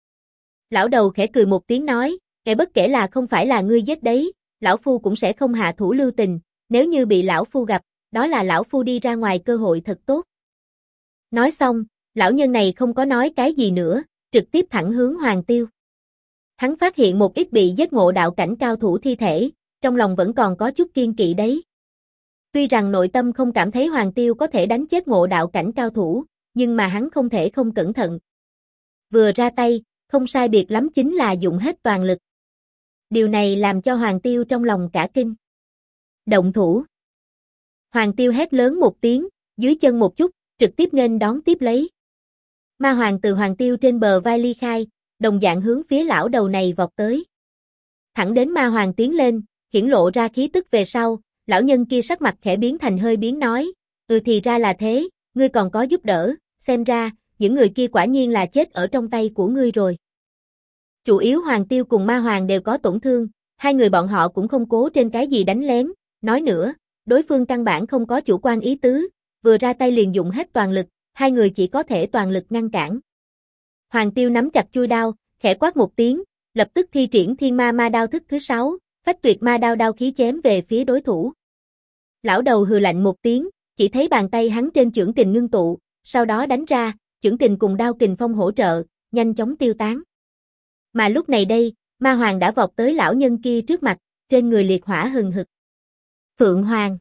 Lão đầu khẽ cười một tiếng nói, bất kể là không phải là ngươi giết đấy, lão phu cũng sẽ không hạ thủ lưu tình, nếu như bị lão phu gặp, đó là lão phu đi ra ngoài cơ hội thật tốt. Nói xong, lão nhân này không có nói cái gì nữa, trực tiếp thẳng hướng Hoàng Tiêu. Hắn phát hiện một ít bị giết ngộ đạo cảnh cao thủ thi thể, trong lòng vẫn còn có chút kiên kỵ đấy. Tuy rằng nội tâm không cảm thấy Hoàng Tiêu có thể đánh chết ngộ đạo cảnh cao thủ, nhưng mà hắn không thể không cẩn thận. Vừa ra tay, không sai biệt lắm chính là dùng hết toàn lực. Điều này làm cho Hoàng Tiêu trong lòng cả kinh. Động thủ. Hoàng Tiêu hét lớn một tiếng, dưới chân một chút, trực tiếp nghênh đón tiếp lấy. Ma Hoàng từ Hoàng Tiêu trên bờ vai ly khai, đồng dạng hướng phía lão đầu này vọt tới. Thẳng đến Ma Hoàng tiến lên, hiển lộ ra khí tức về sau, lão nhân kia sắc mặt khẽ biến thành hơi biến nói, thì ra là thế, ngươi còn có giúp đỡ, xem ra, những người kia quả nhiên là chết ở trong tay của ngươi rồi. Chủ yếu Hoàng Tiêu cùng Ma Hoàng đều có tổn thương, hai người bọn họ cũng không cố trên cái gì đánh lén, nói nữa, đối phương căn bản không có chủ quan ý tứ, vừa ra tay liền dùng hết toàn lực, hai người chỉ có thể toàn lực ngăn cản. Hoàng Tiêu nắm chặt chuôi đao, khẽ quát một tiếng, lập tức thi triển Thiên Ma Ma Đao thức thứ 6, phách tuyệt ma đao đao khí chém về phía đối thủ. Lão đầu hừ lạnh một tiếng, chỉ thấy bàn tay hắn trên chưởng kình ngưng tụ, sau đó đánh ra, chưởng kình cùng đao kình phong hỗ trợ, nhanh chóng tiêu tán. Mà lúc này đây, Ma Hoàng đã vọt tới lão nhân kia trước mặt, trên người liệt hỏa hừng hực. Phượng Hoàng.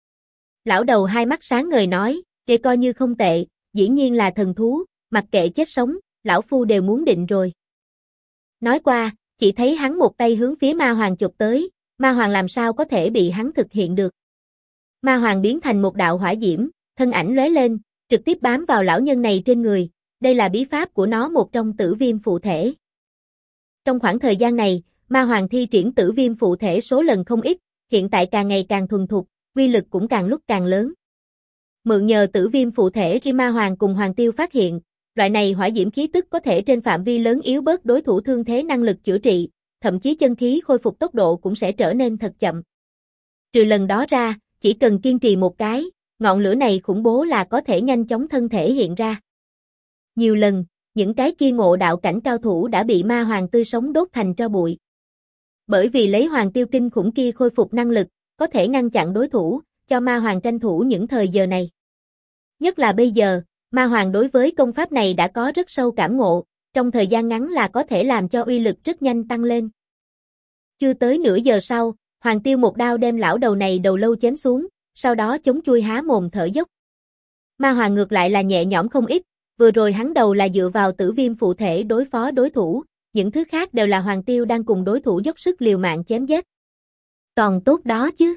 Lão đầu hai mắt sáng ngời nói, kể coi như không tệ, dĩ nhiên là thần thú, mặc kệ chết sống, lão phu đều muốn định rồi. Nói qua, chỉ thấy hắn một tay hướng phía Ma Hoàng chụp tới, Ma Hoàng làm sao có thể bị hắn thực hiện được. Ma Hoàng biến thành một đạo hỏa diễm, thân ảnh lóe lên, trực tiếp bám vào lão nhân này trên người, đây là bí pháp của nó một trong tử viêm phụ thể. Trong khoảng thời gian này, Ma Hoàng thi triển tử viêm phụ thể số lần không ít, hiện tại càng ngày càng thuần thục, uy lực cũng càng lúc càng lớn. Mượn nhờ tử viêm phụ thể khi Ma Hoàng cùng Hoàng Tiêu phát hiện, loại này hỏa diễm khí tức có thể trên phạm vi lớn yếu bớt đối thủ thương thế năng lực chữa trị, thậm chí chân khí khôi phục tốc độ cũng sẽ trở nên thật chậm. Trừ lần đó ra, chỉ cần kiên trì một cái, ngọn lửa này khủng bố là có thể nhanh chóng thân thể hiện ra. Nhiều lần, những cái kia ngộ đạo cảnh cao thủ đã bị Ma Hoàng tươi sống đốt thành tro bụi. Bởi vì lấy Hoàng Tiêu kinh khủng kia khôi phục năng lực, có thể ngăn chặn đối thủ, cho Ma Hoàng tranh thủ những thời giờ này. Nhất là bây giờ, Ma Hoàng đối với công pháp này đã có rất sâu cảm ngộ, trong thời gian ngắn là có thể làm cho uy lực rất nhanh tăng lên. Chưa tới nửa giờ sau, Hoàng Tiêu một đao đem lão đầu này đầu lâu chém xuống, sau đó chống chui há mồm thở dốc. Ma Hoàng ngược lại là nhẹ nhõm không ít, vừa rồi hắn đầu là dựa vào tử viêm phụ thể đối phó đối thủ, những thứ khác đều là Hoàng Tiêu đang cùng đối thủ dốc sức liều mạng chém giết. Còn tốt đó chứ.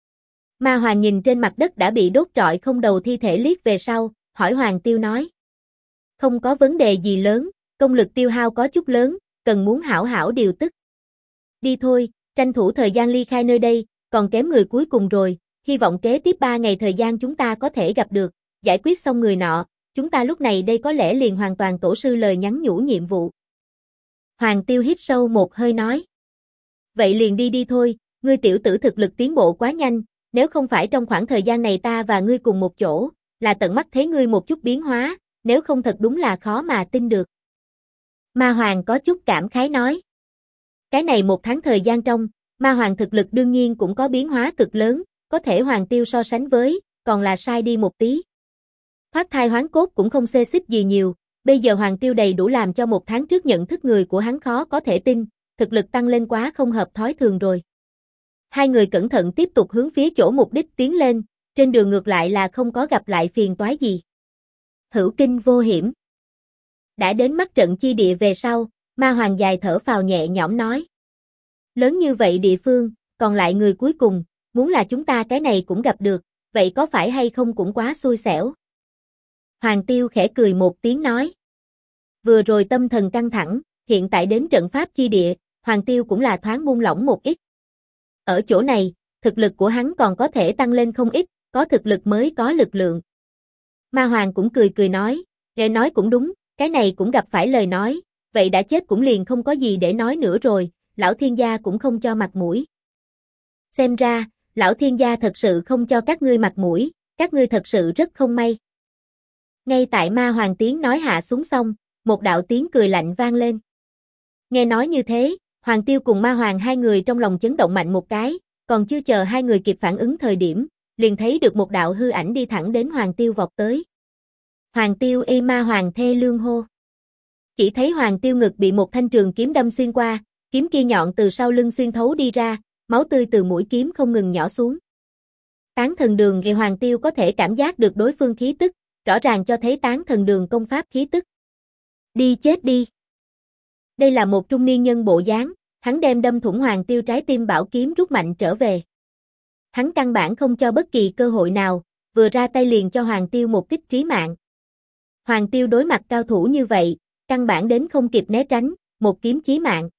Ma Hoàng nhìn trên mặt đất đã bị đốt trọi không đầu thi thể liếc về sau, hỏi Hoàng Tiêu nói. Không có vấn đề gì lớn, công lực tiêu hao có chút lớn, cần muốn hảo hảo điều tức. Đi thôi, tranh thủ thời gian ly khai nơi đây, còn kém người cuối cùng rồi, hy vọng kế tiếp 3 ngày thời gian chúng ta có thể gặp được, giải quyết xong người nọ, chúng ta lúc này đây có lẽ liền hoàn toàn tổ sư lời nhắn nhủ nhiệm vụ. Hoàng Tiêu hít sâu một hơi nói. Vậy liền đi thôi, ngươi tiểu tử thực lực tiến bộ quá nhanh, nếu không phải trong khoảng thời gian này ta và ngươi cùng một chỗ, là tận mắt thấy ngươi một chút biến hóa, nếu không thật đúng là khó mà tin được. Ma Hoàng có chút cảm khái nói. Cái này 1 tháng thời gian trong, Ma Hoàng thực lực đương nhiên cũng có biến hóa cực lớn, có thể Hoàng Tiêu so sánh với, còn là sai đi một tí. Thoát thai hoán cốt cũng không xê xích gì nhiều, bây giờ Hoàng Tiêu đầy đủ làm cho 1 tháng trước nhận thức người của hắn khó có thể tin, thực lực tăng lên quá không hợp thói thường rồi. Hai người cẩn thận tiếp tục hướng phía chỗ mục đích tiến lên, trên đường ngược lại là không có gặp lại phiền toái gì. Hữu kinh vô hiểm. Đã đến mắt trận chi địa về sau, Ma Hoàng dài thở phào nhẹ nhõm nói. Lớn như vậy địa phương, còn lại người cuối cùng, muốn là chúng ta cái này cũng gặp được, vậy có phải hay không cũng quá xui xẻo. Hoàng Tiêu khẽ cười một tiếng nói. Vừa rồi tâm thần căng thẳng, hiện tại đến trận pháp chi địa, Hoàng Tiêu cũng là thoáng buông lỏng một ít. Ở chỗ này, thực lực của hắn còn có thể tăng lên không ít, có thực lực mới có lực lượng. Ma Hoàng cũng cười nói, để nói cũng đúng, cái này cũng gặp phải lời nói, vậy đã chết cũng liền không có gì để nói nữa rồi, lão thiên gia cũng không cho mặt mũi. Xem ra, lão thiên gia thật sự không cho các ngươi mặt mũi, các ngươi thật sự rất không may. Ngay tại Ma Hoàng tiếng nói hạ xuống xong, một đạo tiếng cười lạnh vang lên. Nghe nói như thế, Hoàng Tiêu cùng Ma Hoàng hai người trong lòng chấn động mạnh một cái, còn chưa chờ hai người kịp phản ứng thời điểm, liền thấy được một đạo hư ảnh đi thẳng đến Hoàng Tiêu vọt tới. Hoàng Tiêu ê Ma Hoàng thê lương hô. Chỉ thấy Hoàng Tiêu ngực bị một thanh trường kiếm đâm xuyên qua, kiếm kia nhọn từ sau lưng xuyên thấu đi ra, máu tươi từ mũi kiếm không ngừng nhỏ xuống. Tán thần đường thì Hoàng Tiêu có thể cảm giác được đối phương khí tức, rõ ràng cho thấy tán thần đường công pháp khí tức. Đi chết đi. Đây là một trung niên nhân bộ dáng, hắn đem đâm thủng Hoàng Tiêu trái tim bảo kiếm rút mạnh trở về. Hắn căn bản không cho bất kỳ cơ hội nào, vừa ra tay liền cho Hoàng Tiêu một kích trí mạng. Hoàng Tiêu đối mặt cao thủ như vậy, căn bản đến không kịp né tránh, một kiếm chí mạng.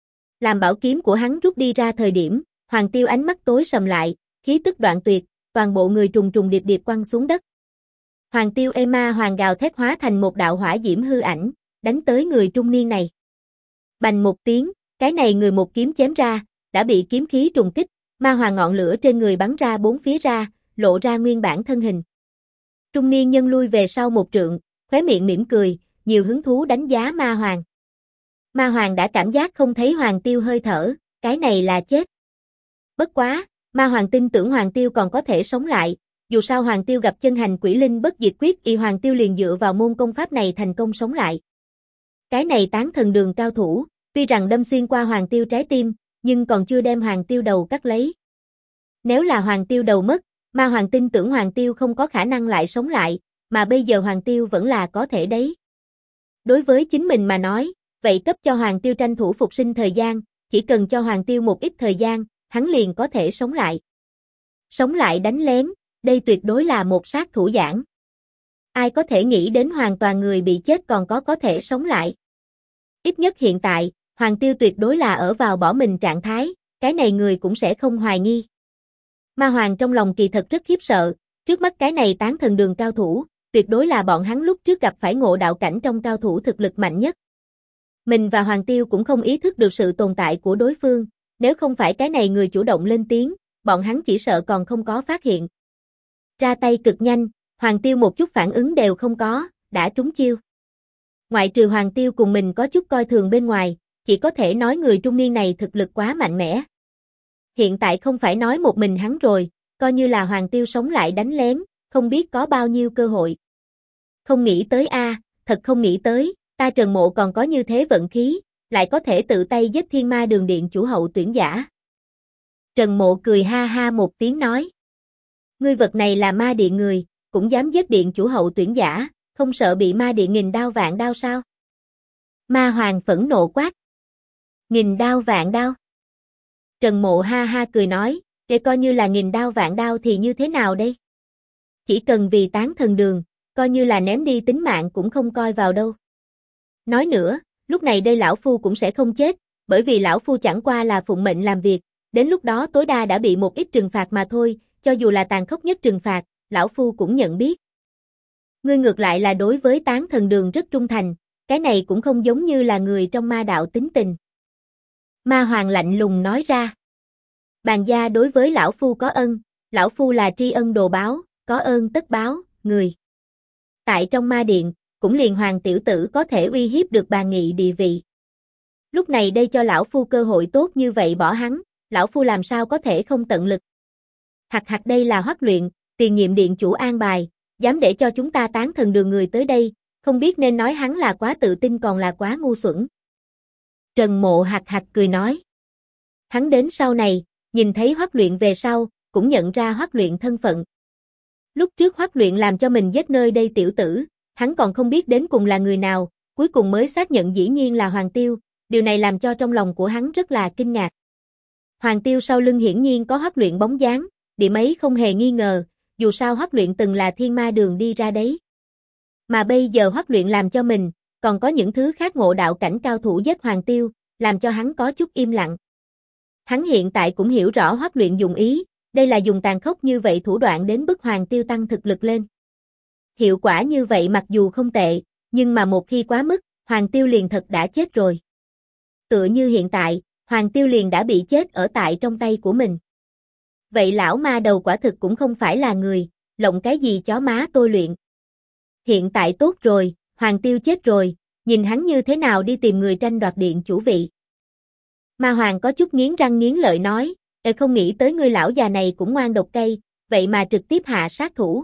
Làm bảo kiếm của hắn rút đi ra thời điểm, Hoàng Tiêu ánh mắt tối sầm lại, khí tức đoạn tuyệt, toàn bộ người trùng trùng điệp điệp quăng xuống đất. Hoàng Tiêu ma hoàng gào thét hóa thành một đạo hỏa diễm hư ảnh, đánh tới người trung niên này. Bành một tiếng, cái này người một kiếm chém ra, đã bị kiếm khí trùng kích, ma hoàng ngọn lửa trên người bắn ra bốn phía ra, lộ ra nguyên bản thân hình. Trung niên nhân lui về sau một trượng, khóe miệng mỉm cười, nhiều hứng thú đánh giá ma hoàng. Ma hoàng đã cảm giác không thấy Hoàng Tiêu hơi thở, cái này là chết. Bất quá, ma hoàng tin tưởng Hoàng Tiêu còn có thể sống lại, dù sao Hoàng Tiêu gặp chân hành quỷ linh bất diệt quyết y Hoàng Tiêu liền dựa vào môn công pháp này thành công sống lại. Cái này tán thần đường cao thủ, tuy rằng đâm xuyên qua Hoàng Tiêu trái tim, nhưng còn chưa đem Hoàng Tiêu đầu cắt lấy. Nếu là Hoàng Tiêu đầu mất, ma hoàng tin tưởng Hoàng Tiêu không có khả năng lại sống lại, mà bây giờ Hoàng Tiêu vẫn là có thể đấy. Đối với chính mình mà nói, vậy cấp cho Hoàng Tiêu tranh thủ phục sinh thời gian, chỉ cần cho Hoàng Tiêu một ít thời gian, hắn liền có thể sống lại. Sống lại đánh lén, đây tuyệt đối là một sát thủ giảng. Ai có thể nghĩ đến hoàn toàn người bị chết còn có thể sống lại. Ít nhất hiện tại, Hoàng Tiêu tuyệt đối là ở vào bỏ mình trạng thái, cái này người cũng sẽ không hoài nghi. Ma hoàng trong lòng kỳ thật rất khiếp sợ, trước mắt cái này tán thần đường cao thủ, tuyệt đối là bọn hắn lúc trước gặp phải ngộ đạo cảnh trong cao thủ thực lực mạnh nhất. Mình và Hoàng Tiêu cũng không ý thức được sự tồn tại của đối phương, nếu không phải cái này người chủ động lên tiếng, bọn hắn chỉ sợ còn không có phát hiện. Ra tay cực nhanh, Hoàng Tiêu một chút phản ứng đều không có, đã trúng chiêu. Ngoại trừ Hoàng Tiêu cùng mình có chút coi thường bên ngoài, chỉ có thể nói người trung niên này thực lực quá mạnh mẽ. Hiện tại không phải nói một mình hắn rồi, coi như là Hoàng Tiêu sống lại đánh lén, không biết có bao nhiêu cơ hội. Không nghĩ tới a, thật không nghĩ tới, ta Trần Mộ còn có như thế vận khí, lại có thể tự tay giết Thiên Ma Đường Điện chủ hậu tuyển giả. Trần Mộ cười ha ha một tiếng nói. Ngươi vật này là ma điện người, cũng dám giết điện chủ hậu tuyển giả, không sợ bị ma điện nghìn đao vạn đao sao? Ma hoàng phẫn nộ quát. Nghìn đao vạn đao. Trần Mộ ha ha cười nói, để coi như là nghìn đao vạn đao thì như thế nào đây? Chỉ cần vì tán thần đường, coi như là ném đi tính mạng cũng không coi vào đâu. Nói nữa, lúc này đây lão phu cũng sẽ không chết, bởi vì lão phu chẳng qua là phụng mệnh làm việc, đến lúc đó tối đa đã bị một ít trừng phạt mà thôi, cho dù là tàn khốc nhất trừng phạt, lão phu cũng nhận biết. Ngươi ngược lại là đối với tán thần đường rất trung thành, cái này cũng không giống như là người trong ma đạo tính tình. Ma hoàng lạnh lùng nói ra. Bàn gia đối với lão phu có ân, lão phu là tri ân đồ báo, có ơn tất báo, người. Tại trong ma điện, cũng liền hoàng tiểu tử có thể uy hiếp được bàn nghị địa vị. Lúc này đây cho lão phu cơ hội tốt như vậy bỏ hắn, lão phu làm sao có thể không tận lực. Hặc đây là Hoắc Luyện, tiền nhiệm điện chủ an bài, dám để cho chúng ta tán thần đường người tới đây, không biết nên nói hắn là quá tự tin còn là quá ngu xuẩn. Trần Mộ hặc cười nói. Hắn đến sau này, nhìn thấy Hoắc Luyện về sau, cũng nhận ra Hoắc Luyện thân phận. Lúc trước Hoắc Luyện làm cho mình giết nơi đây tiểu tử, hắn còn không biết đến cùng là người nào, cuối cùng mới xác nhận dĩ nhiên là Hoàng Tiêu, điều này làm cho trong lòng của hắn rất là kinh ngạc. Hoàng Tiêu sau lưng hiển nhiên có Hoắc Luyện bóng dáng, điểm ấy không hề nghi ngờ, dù sao Hoắc Luyện từng là Thiên Ma Đường đi ra đấy. Mà bây giờ Hoắc Luyện làm cho mình, còn có những thứ khác ngộ đạo cảnh cao thủ giết Hoàng Tiêu, làm cho hắn có chút im lặng. Hắn hiện tại cũng hiểu rõ Hoắc Luyện dụng ý, đây là dùng tàn khốc như vậy thủ đoạn đến bức Hoàng Tiêu tăng thực lực lên. Hiệu quả như vậy mặc dù không tệ, nhưng mà một khi quá mức, Hoàng Tiêu liền thật đã chết rồi. Tựa như hiện tại, Hoàng Tiêu liền đã bị chết ở tại trong tay của mình. Vậy lão ma đầu quả thực cũng không phải là người, lộng cái gì chó má tôi luyện. Hiện tại tốt rồi, Hoàng Tiêu chết rồi, nhìn hắn như thế nào đi tìm người tranh đoạt điện chủ vị. Ma Hoàng có chút nghiến răng nghiến lợi nói, không nghĩ tới ngươi lão già này cũng ngoan độc cay, vậy mà trực tiếp hạ sát thủ.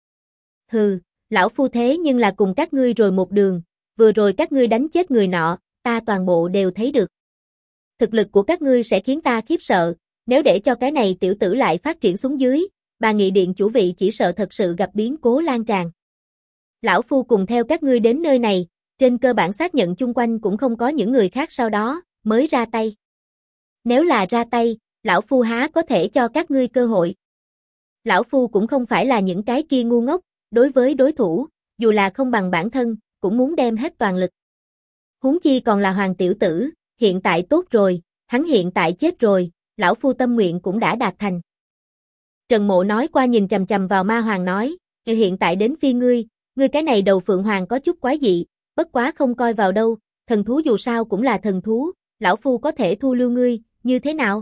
Hừ, lão phu thế nhưng là cùng các ngươi rồi một đường, vừa rồi các ngươi đánh chết người nọ, ta toàn bộ đều thấy được. Thực lực của các ngươi sẽ khiến ta khiếp sợ, nếu để cho cái này tiểu tử lại phát triển xuống dưới, bà nghị điện chủ vị chỉ sợ thật sự gặp biến cố lan tràn. Lão phu cùng theo các ngươi đến nơi này, Trên cơ bản xác nhận chung quanh cũng không có những người khác sau đó, mới ra tay. Nếu là ra tay, lão phu há có thể cho các ngươi cơ hội. Lão phu cũng không phải là những cái kia ngu ngốc, đối với đối thủ, dù là không bằng bản thân, cũng muốn đem hết toàn lực. Huống chi còn là Hoàng tiểu tử, hiện tại tốt rồi, hắn hiện tại chết rồi, lão phu tâm nguyện cũng đã đạt thành. Trần Mộ nói qua nhìn chằm chằm vào Ma Hoàng nói, hiện tại đến phiên ngươi cái này đầu Phượng Hoàng có chút quái dị, bất quá không coi vào đâu, thần thú dù sao cũng là thần thú, lão phu có thể thu lưu ngươi, như thế nào?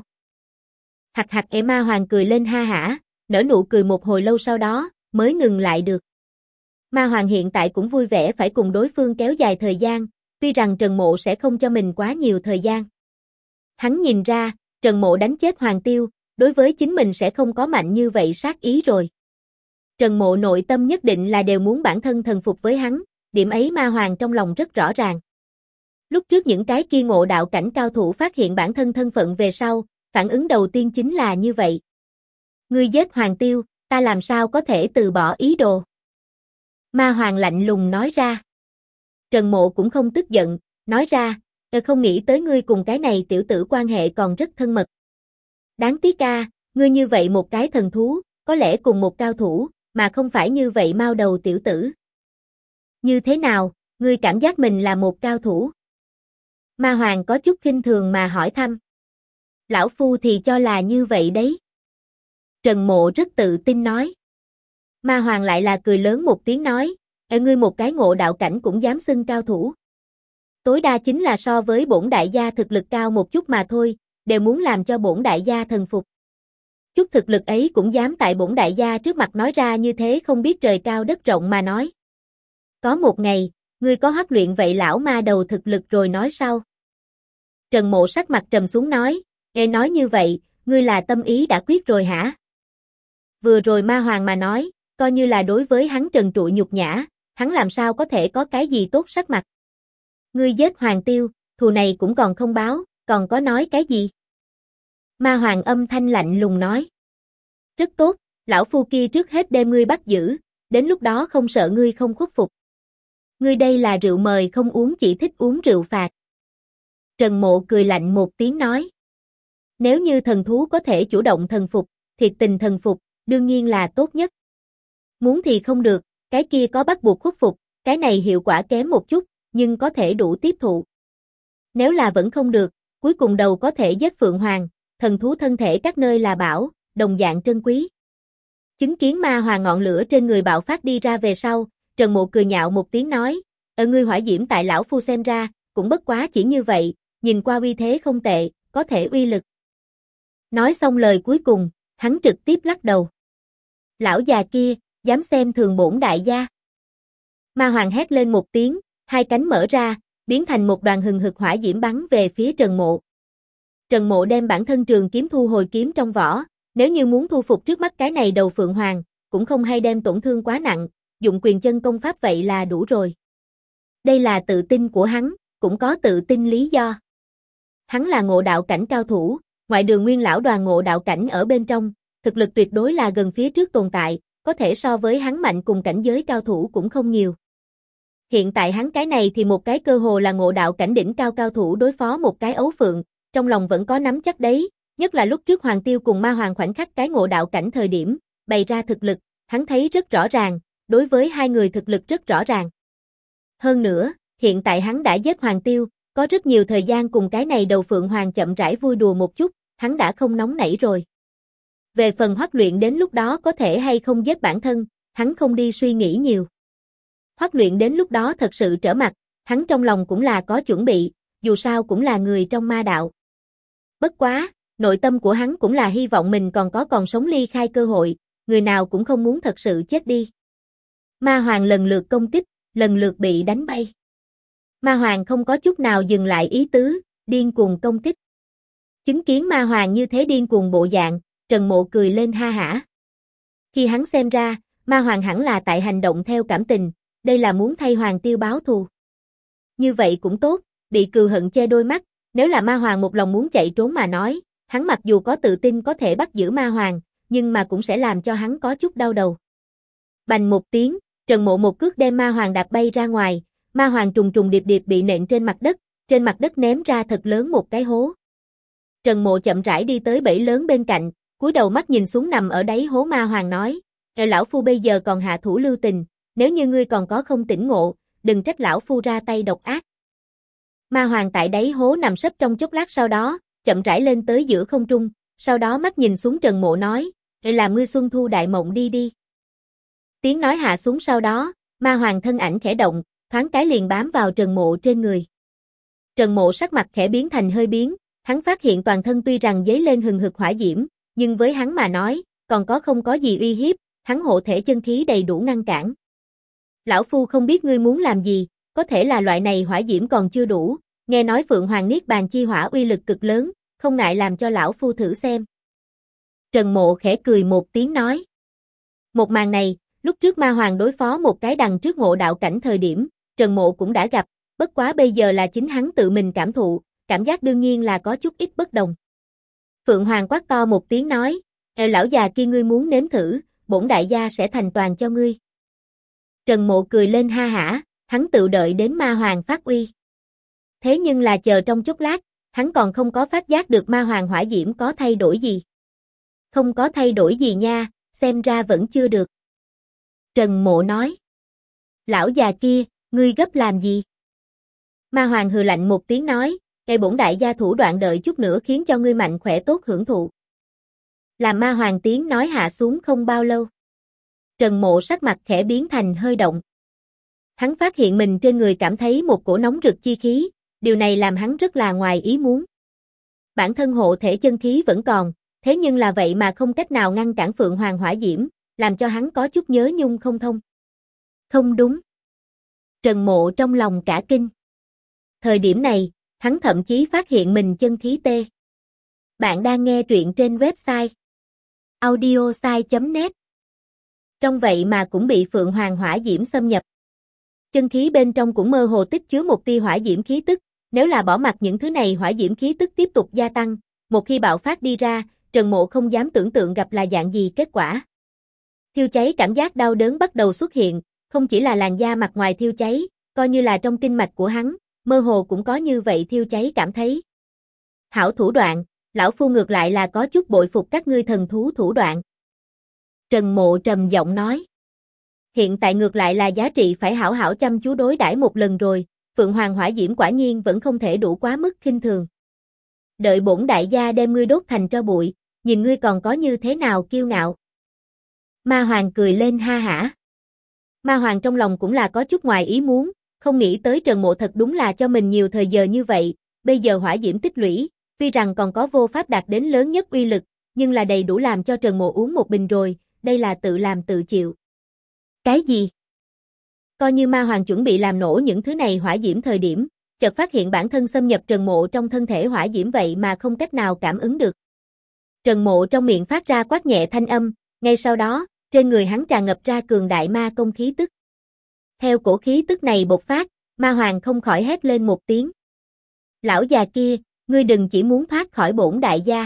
Hạc hạc Ma Hoàng cười lên ha hả, nở nụ cười một hồi lâu sau đó, mới ngừng lại được. Ma Hoàng hiện tại cũng vui vẻ phải cùng đối phương kéo dài thời gian, tuy rằng Trần Mộ sẽ không cho mình quá nhiều thời gian. Hắn nhìn ra, Trần Mộ đánh chết Hoàng Tiêu, đối với chính mình sẽ không có mạnh như vậy sát ý rồi. Trần Mộ nội tâm nhất định là đều muốn bản thân thần phục với hắn, điểm ấy Ma Hoàng trong lòng rất rõ ràng. Lúc trước những cái kia ngộ đạo cảnh cao thủ phát hiện bản thân thân phận về sau, phản ứng đầu tiên chính là như vậy. Ngươi giết Hoàng Tiêu, ta làm sao có thể từ bỏ ý đồ? Ma Hoàng lạnh lùng nói ra. Trần Mộ cũng không tức giận, nói ra, không nghĩ tới ngươi cùng cái này tiểu tử quan hệ còn rất thân mật. Đáng tiếc a, ngươi như vậy một cái thần thú, có lẽ cùng một cao thủ, mà không phải như vậy mao đầu tiểu tử. Như thế nào, ngươi cảm giác mình là một cao thủ? Ma Hoàng có chút khinh thường mà hỏi thăm. Lão phu thì cho là như vậy đấy. Trần Mộ rất tự tin nói. Ma Hoàng lại là cười lớn một tiếng nói, ngươi một cái ngộ đạo cảnh cũng dám xưng cao thủ. Tối đa chính là so với bổn đại gia thực lực cao một chút mà thôi, đều muốn làm cho bổn đại gia thần phục. Chút thực lực ấy cũng dám tại bổn đại gia trước mặt nói ra như thế không biết trời cao đất rộng mà nói. Có một ngày, ngươi có huấn luyện vậy lão ma đầu thực lực rồi nói sau. Trần Mộ sắc mặt trầm xuống nói, nghe nói như vậy, ngươi là tâm ý đã quyết rồi hả? Vừa rồi Ma Hoàng mà nói, coi như là đối với hắn trần trụi nhục nhã, hắn làm sao có thể có cái gì tốt sắc mặt. Ngươi giết Hoàng Tiêu, thù này cũng còn không báo, còn có nói cái gì? Ma Hoàng âm thanh lạnh lùng nói. Rất tốt, lão phu kia trước hết đem ngươi bắt giữ, đến lúc đó không sợ ngươi không khuất phục. Ngươi đây là rượu mời không uống chỉ thích uống rượu phạt. Trần Mộ cười lạnh một tiếng nói. Nếu như thần thú có thể chủ động thần phục, thiệt tình thần phục, đương nhiên là tốt nhất. Muốn thì không được, cái kia có bắt buộc khuất phục, cái này hiệu quả kém một chút, nhưng có thể đủ tiếp thụ. Nếu là vẫn không được, cuối cùng đầu có thể giết Phượng Hoàng, thần thú thân thể các nơi là bảo, đồng dạng trân quý. Chứng kiến Ma Hoàng ngọn lửa trên người bạo phát đi ra về sau, Trần Mộ cười nhạo một tiếng nói, ngươi hỏa diễm tại lão phu xem ra, cũng bất quá chỉ như vậy, nhìn qua uy thế không tệ, có thể uy lực. Nói xong lời cuối cùng, hắn trực tiếp lắc đầu. Lão già kia, dám xem thường bổn đại gia. Ma Hoàng hét lên một tiếng, hai cánh mở ra, biến thành một đoàn hừng hực hỏa diễm bắn về phía Trần Mộ. Trần Mộ đem bản thân trường kiếm thu hồi kiếm trong vỏ, nếu như muốn thu phục trước mắt cái này đầu Phượng Hoàng, cũng không hay đem tổn thương quá nặng, dụng quyền chân công pháp vậy là đủ rồi. Đây là tự tin của hắn, cũng có tự tin lý do. Hắn là ngộ đạo cảnh cao thủ, ngoại đường nguyên lão đoàn ngộ đạo cảnh ở bên trong, thực lực tuyệt đối là gần phía trước tồn tại, có thể so với hắn mạnh cùng cảnh giới cao thủ cũng không nhiều. Hiện tại hắn cái này thì một cái cơ hồ là ngộ đạo cảnh đỉnh cao cao thủ đối phó một cái ấu phượng, trong lòng vẫn có nắm chắc đấy, nhất là lúc trước Hoàng Tiêu cùng Ma Hoàng khoảnh khắc cái ngộ đạo cảnh thời điểm, bày ra thực lực, hắn thấy rất rõ ràng, đối với hai người thực lực rất rõ ràng. Hơn nữa, hiện tại hắn đã giết Hoàng Tiêu, có rất nhiều thời gian cùng cái này đầu Phượng Hoàng chậm rãi vui đùa một chút, hắn đã không nóng nảy rồi. Về phần huấn luyện đến lúc đó có thể hay không giết bản thân, hắn không đi suy nghĩ nhiều. Huấn luyện đến lúc đó thật sự trở mặt, hắn trong lòng cũng là có chuẩn bị, dù sao cũng là người trong ma đạo. Bất quá, nội tâm của hắn cũng là hy vọng mình còn sống ly khai cơ hội, người nào cũng không muốn thật sự chết đi. Ma Hoàng lần lượt công kích, lần lượt bị đánh bay. Ma Hoàng không có chút nào dừng lại ý tứ, điên cuồng công kích. Chứng kiến Ma Hoàng như thế điên cuồng bộ dạng, Trần Mộ cười lên ha hả. Khi hắn xem ra, Ma Hoàng hẳn là tại hành động theo cảm tình, đây là muốn thay Hoàng Tiêu báo thù. Như vậy cũng tốt, bị cừu hận che đôi mắt, nếu là Ma Hoàng một lòng muốn chạy trốn mà nói, hắn mặc dù có tự tin có thể bắt giữ Ma Hoàng, nhưng mà cũng sẽ làm cho hắn có chút đau đầu. Bành một tiếng, Trần Mộ một cước đem Ma Hoàng đạp bay ra ngoài, Ma Hoàng trùng trùng điệp điệp bị nện trên mặt đất ném ra thật lớn một cái hố. Trần Mộ chậm rãi đi tới bẫy lớn bên cạnh, cúi đầu mắt nhìn xuống nằm ở đáy hố Ma Hoàng nói, lão phu bây giờ còn hạ thủ lưu tình, nếu như ngươi còn có không tỉnh ngộ, đừng trách lão phu ra tay độc ác. Ma Hoàng tại đáy hố nằm sấp trong chốc lát sau đó, chậm rãi lên tới giữa không trung, sau đó mắt nhìn xuống Trần Mộ nói, làm ngươi xuân thu đại mộng đi đi. Tiếng nói hạ xuống sau đó, Ma Hoàng thân ảnh khẽ động, thoáng cái liền bám vào Trần Mộ trên người. Trần Mộ sắc mặt khẽ biến thành hơi biến, hắn phát hiện toàn thân tuy rằng dấy lên hừng hực hỏa diễm, nhưng với hắn mà nói, còn không có gì uy hiếp, hắn hộ thể chân khí đầy đủ ngăn cản. Lão phu không biết ngươi muốn làm gì, có thể là loại này hỏa diễm còn chưa đủ, nghe nói Phượng Hoàng Niết Bàn chi hỏa uy lực cực lớn, không ngại làm cho lão phu thử xem. Trần Mộ khẽ cười một tiếng nói. Một màn này, lúc trước Ma Hoàng đối phó một cái đằng trước ngộ đạo cảnh thời điểm, Trần Mộ cũng đã gặp, bất quá bây giờ là chính hắn tự mình cảm thụ, cảm giác đương nhiên là có chút ít bất đồng. Phượng Hoàng quát to một tiếng nói, lão già kia ngươi muốn nếm thử, bổn đại gia sẽ thành toàn cho ngươi. Trần Mộ cười lên ha hả, hắn tự đợi đến Ma Hoàng phát uy. Thế nhưng là chờ trong chốc lát, hắn còn không có phát giác được Ma Hoàng hỏa diễm có thay đổi gì. Không có thay đổi gì nha, xem ra vẫn chưa được. Trần Mộ nói. Lão già kia, ngươi gấp làm gì? Ma Hoàng hừ lạnh một tiếng nói, cây bổn đại gia thủ đoạn đợi chút nữa khiến cho ngươi mạnh khỏe tốt hưởng thụ. Làm Ma Hoàng tiếng nói hạ xuống không bao lâu. Trần Mộ sắc mặt khẽ biến thành hơi động. Hắn phát hiện mình trên người cảm thấy một cổ nóng rực chi khí, điều này làm hắn rất là ngoài ý muốn. Bản thân hộ thể chân khí vẫn còn, thế nhưng là vậy mà không cách nào ngăn cản Phượng Hoàng hỏa diễm, làm cho hắn có chút nhớ nhung không thông. Không đúng. Trần Mộ trong lòng cả kinh. Thời điểm này, hắn thậm chí phát hiện mình chân khí tê. Bạn đang nghe truyện trên website audiosai.net. Trong vậy mà cũng bị Phượng Hoàng hỏa diễm xâm nhập. Chân khí bên trong cũng mơ hồ tích chứa một tia hỏa diễm khí tức, nếu là bỏ mặc những thứ này hỏa diễm khí tức tiếp tục gia tăng, một khi bạo phát đi ra, Trần Mộ không dám tưởng tượng gặp là dạng gì kết quả. Thiêu cháy cảm giác đau đớn bắt đầu xuất hiện, không chỉ là làn da mặt ngoài thiêu cháy, coi như là trong kinh mạch của hắn, mơ hồ cũng có như vậy thiêu cháy cảm thấy. Hảo thủ đoạn, lão phu ngược lại là có chút bội phục các ngươi thần thú thủ đoạn. Trần Mộ trầm giọng nói. Hiện tại ngược lại là giá trị phải hảo hảo chăm chú đối đãi một lần rồi, Phượng Hoàng hỏa diễm quả nhiên vẫn không thể đủ quá mức khinh thường. Đợi bổn đại gia đem ngươi đốt thành tro bụi, nhìn ngươi còn có như thế nào kiêu ngạo. Ma Hoàng cười lên ha hả. Ma Hoàng trong lòng cũng là có chút ngoài ý muốn, không nghĩ tới Trần Mộ thật đúng là cho mình nhiều thời giờ như vậy, bây giờ hỏa diễm tích lũy, tuy rằng còn có vô pháp đạt đến lớn nhất uy lực, nhưng là đầy đủ làm cho Trần Mộ uống một bình rồi, đây là tự làm tự chịu. Cái gì? Coi như Ma Hoàng chuẩn bị làm nổ những thứ này hỏa diễm thời điểm, chợt phát hiện bản thân xâm nhập Trần Mộ trong thân thể hỏa diễm vậy mà không cách nào cảm ứng được. Trần Mộ trong miệng phát ra quát nhẹ thanh âm, ngay sau đó, trên người hắn tràn ngập ra cường đại ma công khí tức. Theo cổ khí tức này bộc phát, Ma Hoàng không khỏi hét lên một tiếng. Lão già kia, ngươi đừng chỉ muốn thoát khỏi bổn đại gia.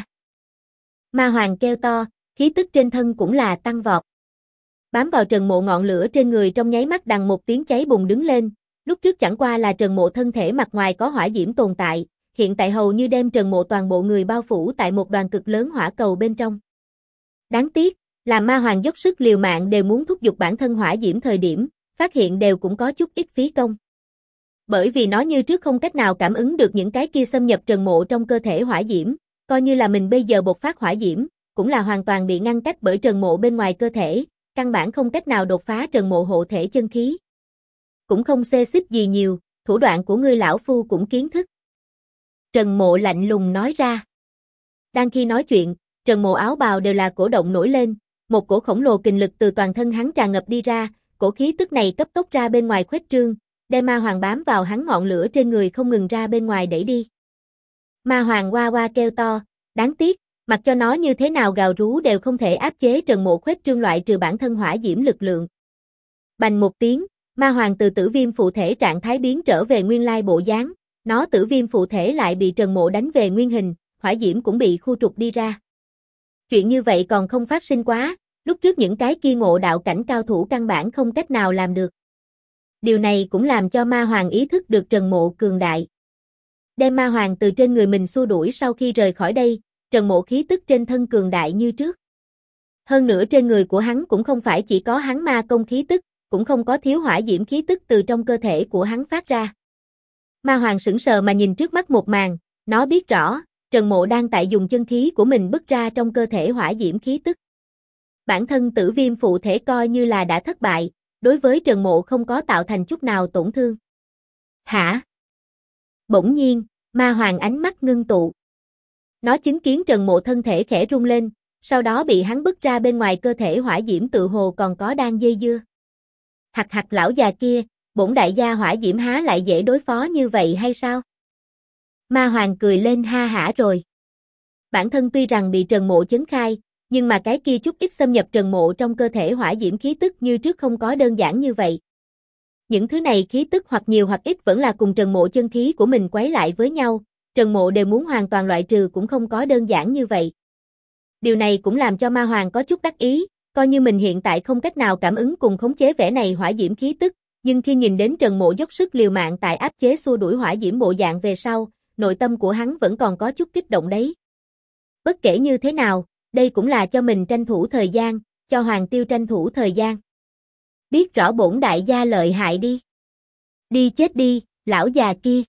Ma Hoàng kêu to, khí tức trên thân cũng là tăng vọt. Bám vào Trần Mộ ngọn lửa trên người trong nháy mắt đằng một tiếng cháy bùng đứng lên, lúc trước chẳng qua là Trần Mộ thân thể mặt ngoài có hỏa diễm tồn tại, hiện tại hầu như đem Trần Mộ toàn bộ người bao phủ tại một đoàn cực lớn hỏa cầu bên trong. Đáng tiếc, làm Ma Hoàng dốc sức liều mạng đều muốn thúc giục bản thân hỏa diễm thời điểm, phát hiện đều cũng có chút ít phí công. Bởi vì nó như trước không cách nào cảm ứng được những cái kia xâm nhập Trần Mộ trong cơ thể hỏa diễm, coi như là mình bây giờ bộc phát hỏa diễm, cũng là hoàn toàn bị ngăn cách bởi Trần Mộ bên ngoài cơ thể, căn bản không cách nào đột phá Trần Mộ hộ thể chân khí. Cũng không xê xích gì nhiều, thủ đoạn của ngươi lão phu cũng kiến thức. Trần Mộ lạnh lùng nói ra. Đang khi nói chuyện, Trần Mộ áo bào đều là cổ động nổi lên, một cổ khổng lồ kình lực từ toàn thân hắn tràn ngập đi ra, cổ khí tức này cấp tốc ra bên ngoài khuếch trương, đem Ma Hoàng bám vào hắn ngọn lửa trên người không ngừng ra bên ngoài đẩy đi. Ma Hoàng oa oa kêu to, đáng tiếc, mặc cho nó như thế nào gào rú đều không thể áp chế Trần Mộ khuếch trương loại trừ bản thân hỏa diễm lực lượng. Bành một tiếng, Ma Hoàng từ tử viêm phụ thể trạng thái biến trở về nguyên lai bộ dáng, nó tử viêm phụ thể lại bị Trần Mộ đánh về nguyên hình, hỏa diễm cũng bị khu trục đi ra. Chuyện như vậy còn không phát sinh quá, lúc trước những cái kia ngộ đạo cảnh cao thủ căn bản không cách nào làm được. Điều này cũng làm cho ma hoàng ý thức được Trần Mộ cường đại. Đem ma hoàng từ trên người mình xua đuổi sau khi rời khỏi đây, Trần Mộ khí tức trên thân cường đại như trước. Hơn nữa trên người của hắn cũng không phải chỉ có hắn ma công khí tức, cũng không có thiếu hỏa diễm khí tức từ trong cơ thể của hắn phát ra. Ma hoàng sững sờ mà nhìn trước mắt một màn, nó biết rõ, Trần Mộ đang tại dùng chân khí của mình bức ra trong cơ thể hỏa diễm khí tức. Bản thân Tử Viêm phụ thể coi như là đã thất bại, đối với Trần Mộ không có tạo thành chút nào tổn thương. Hả? Bỗng nhiên, ma hoàng ánh mắt ngưng tụ. Nó chứng kiến Trần Mộ thân thể khẽ rung lên, sau đó bị hắn bức ra bên ngoài cơ thể hỏa diễm tự hồ còn có đang dây dưa. Hặc hặc lão già kia, bổn đại gia hỏa diễm há lại dễ đối phó như vậy hay sao? Ma hoàng cười lên ha hả rồi. Bản thân tuy rằng bị Trần Mộ chấn khai, nhưng mà cái kia chút ít xâm nhập Trần Mộ trong cơ thể hỏa diễm khí tức như trước không có đơn giản như vậy. Những thứ này khí tức hoặc nhiều hoặc ít vẫn là cùng Trần Mộ chân khí của mình quấy lại với nhau, Trần Mộ đều muốn hoàn toàn loại trừ cũng không có đơn giản như vậy. Điều này cũng làm cho ma hoàng có chút đắc ý, coi như mình hiện tại không cách nào cảm ứng cùng khống chế vẻ này hỏa diễm khí tức, nhưng khi nhìn đến Trần Mộ dốc sức liều mạng tại áp chế xua đuổi hỏa diễm bộ dạng về sau, nội tâm của hắn vẫn còn có chút kích động đấy. Bất kể như thế nào, đây cũng là cho mình tranh thủ thời gian, cho Hoàng Tiêu tranh thủ thời gian. Biết rõ bổn đại gia lợi hại đi. Đi chết đi, lão già kia.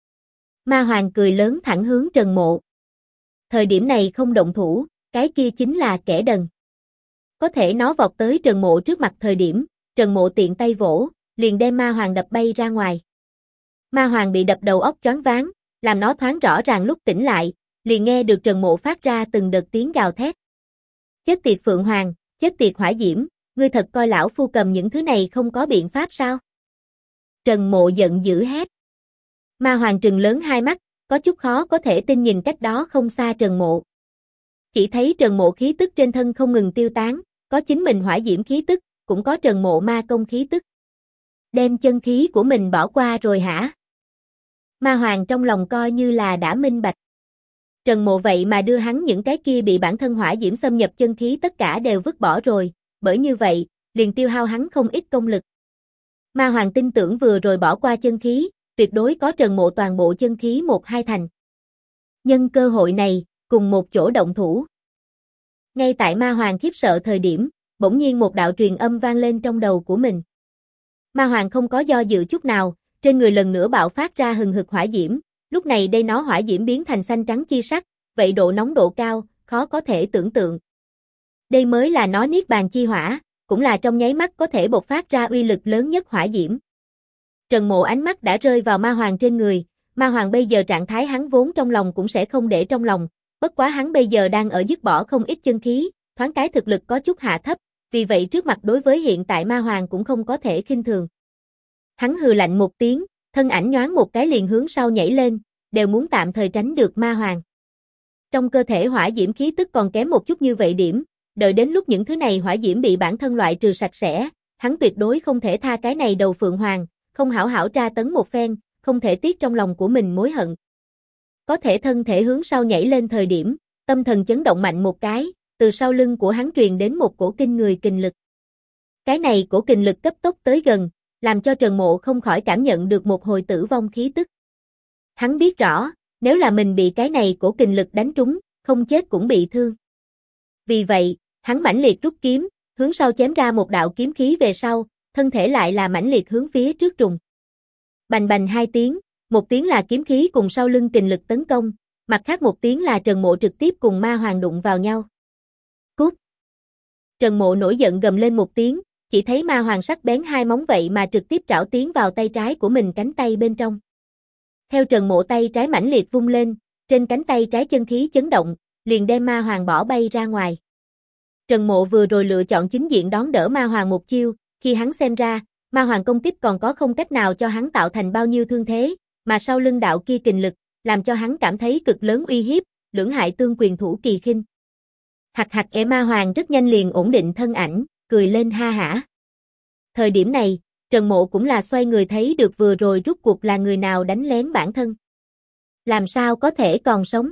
Ma hoàng cười lớn thẳng hướng Trần Mộ. Thời điểm này không động thủ, cái kia chính là kẻ đần. Có thể nó vọt tới Trần Mộ trước mặt thời điểm, Trần Mộ tiện tay vỗ, liền đem ma hoàng đập bay ra ngoài. Ma hoàng bị đập đầu óc choáng váng, làm nó thoáng rõ ràng lúc tỉnh lại, liền nghe được Trần Mộ phát ra từng đợt tiếng gào thét. Chết tiệt Phượng Hoàng, chết tiệt hỏa diễm, ngươi thật coi lão phu cầm những thứ này không có biện pháp sao? Trần Mộ giận dữ hét. Ma hoàng trừng lớn hai mắt, có chút khó có thể tin nhìn cách đó không xa Trần Mộ. Chỉ thấy Trần Mộ khí tức trên thân không ngừng tiêu tán, có chính mình hỏa diễm khí tức, cũng có Trần Mộ ma công khí tức. Đem chân khí của mình bỏ qua rồi hả? Ma hoàng trong lòng coi như là đã minh bạch. Trần Mộ vậy mà đưa hắn những cái kia bị bản thân hỏa diễm xâm nhập chân khí tất cả đều vứt bỏ rồi, bởi như vậy, liền tiêu hao hắn không ít công lực. Ma hoàng tin tưởng vừa rồi bỏ qua chân khí, tuyệt đối có Trần Mộ toàn bộ chân khí 1-2 thành. Nhân cơ hội này, cùng một chỗ động thủ. Ngay tại ma hoàng khiếp sợ thời điểm, bỗng nhiên một đạo truyền âm vang lên trong đầu của mình. Ma hoàng không có do dự chút nào, trên người lần nữa bạo phát ra hừng hực hỏa diễm, lúc này đây nó hỏa diễm biến thành xanh trắng chi sắc, vậy độ nóng độ cao, khó có thể tưởng tượng. Đây mới là nó niết bàn chi hỏa, cũng là trong nháy mắt có thể bộc phát ra uy lực lớn nhất hỏa diễm. Trần Mộ ánh mắt đã rơi vào ma hoàng trên người, ma hoàng bây giờ trạng thái hắn vốn trong lòng cũng sẽ không để trong lòng, bất quá hắn bây giờ đang ở dứt bỏ không ít chân khí, thoáng cái thực lực có chút hạ thấp, vì vậy trước mặt đối với hiện tại ma hoàng cũng không có thể khinh thường. Hắn hừ lạnh một tiếng, thân ảnh nhoáng một cái liền hướng sau nhảy lên, đều muốn tạm thời tránh được ma hoàng. Trong cơ thể hỏa diễm khí tức còn kém một chút như vậy điểm, đợi đến lúc những thứ này hỏa diễm bị bản thân loại trừ sạch sẽ, hắn tuyệt đối không thể tha cái này đầu Phượng Hoàng, không hảo hảo tra tấn một phen, không thể tiếc trong lòng của mình mối hận. Có thể thân thể hướng sau nhảy lên thời điểm, tâm thần chấn động mạnh một cái, từ sau lưng của hắn truyền đến một cổ kinh người kình lực. Cái này cổ kình lực cấp tốc tới gần, làm cho Trần Mộ không khỏi cảm nhận được một hồi tử vong khí tức. Hắn biết rõ, nếu là mình bị cái này cổ kình lực đánh trúng, không chết cũng bị thương. Vì vậy, hắn mãnh liệt rút kiếm, hướng sau chém ra một đạo kiếm khí về sau, thân thể lại là mãnh liệt hướng phía trước trùng. Bành bành hai tiếng, một tiếng là kiếm khí cùng sau lưng kình lực tấn công, mặt khác một tiếng là Trần Mộ trực tiếp cùng ma hoàng đụng vào nhau. Cút! Trần Mộ nổi giận gầm lên một tiếng, chỉ thấy ma hoàng sắc bén hai móng vậy mà trực tiếp trảo tiến vào tay trái của mình cánh tay bên trong. Theo Trần Mộ tay trái mãnh liệt vung lên, trên cánh tay trái chân khí chấn động, liền đem ma hoàng bỏ bay ra ngoài. Trần Mộ vừa rồi lựa chọn chính diện đón đỡ ma hoàng một chiêu, khi hắn xem ra, ma hoàng công kích còn có không cách nào cho hắn tạo thành bao nhiêu thương thế, mà sau lưng đạo kia kình lực, làm cho hắn cảm thấy cực lớn uy hiếp, lưỡng hại tương quyền thủ kỳ khinh. Hặc hặc ma hoàng rất nhanh liền ổn định thân ảnh, cười lên ha hả. Thời điểm này, Trần Mộ cũng là xoay người thấy được vừa rồi rút cuộc là người nào đánh lén bản thân. Làm sao có thể còn sống?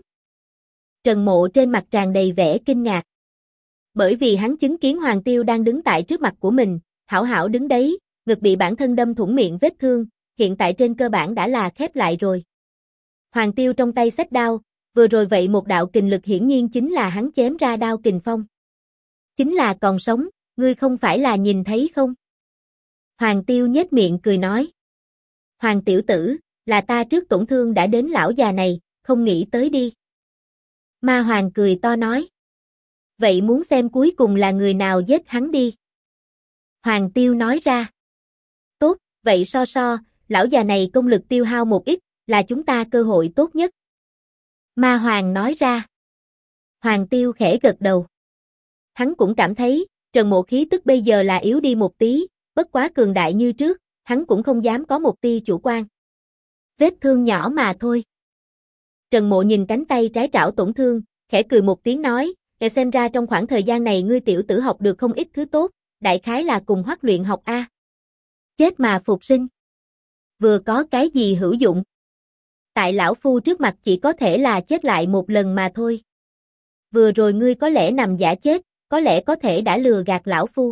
Trần Mộ trên mặt tràn đầy vẻ kinh ngạc. Bởi vì hắn chứng kiến Hoàng Tiêu đang đứng tại trước mặt của mình, hảo hảo đứng đấy, ngực bị bản thân đâm thủng miệng vết thương, hiện tại trên cơ bản đã là khép lại rồi. Hoàng Tiêu trong tay xách đao, vừa rồi vậy một đạo kình lực hiển nhiên chính là hắn chém ra đao kình phong. Chính là còn sống, ngươi không phải là nhìn thấy không? Hoàng Tiêu nhếch miệng cười nói. Hoàng tiểu tử, là ta trước tổn thương đã đến lão già này, không nghĩ tới đi. Ma Hoàng cười to nói. Vậy muốn xem cuối cùng là người nào giết hắn đi. Hoàng Tiêu nói ra. Tốt, vậy so, lão già này công lực tiêu hao một ít, là chúng ta cơ hội tốt nhất. Ma Hoàng nói ra. Hoàng Tiêu khẽ gật đầu. Hắn cũng cảm thấy, Trần Mộ khí tức bây giờ là yếu đi một tí, bất quá cường đại như trước, hắn cũng không dám có một tia chủ quan. Vết thương nhỏ mà thôi. Trần Mộ nhìn cánh tay trái trảo tổn thương, khẽ cười một tiếng nói, để xem ra trong khoảng thời gian này ngươi tiểu tử học được không ít thứ tốt, đại khái là cùng Hoắc luyện học a. Chết mà phục sinh. Vừa có cái gì hữu dụng? Tại lão phu trước mặt chỉ có thể là chết lại một lần mà thôi. Vừa rồi ngươi có lẽ nằm giả chết, có lẽ có thể đã lừa gạt lão phu.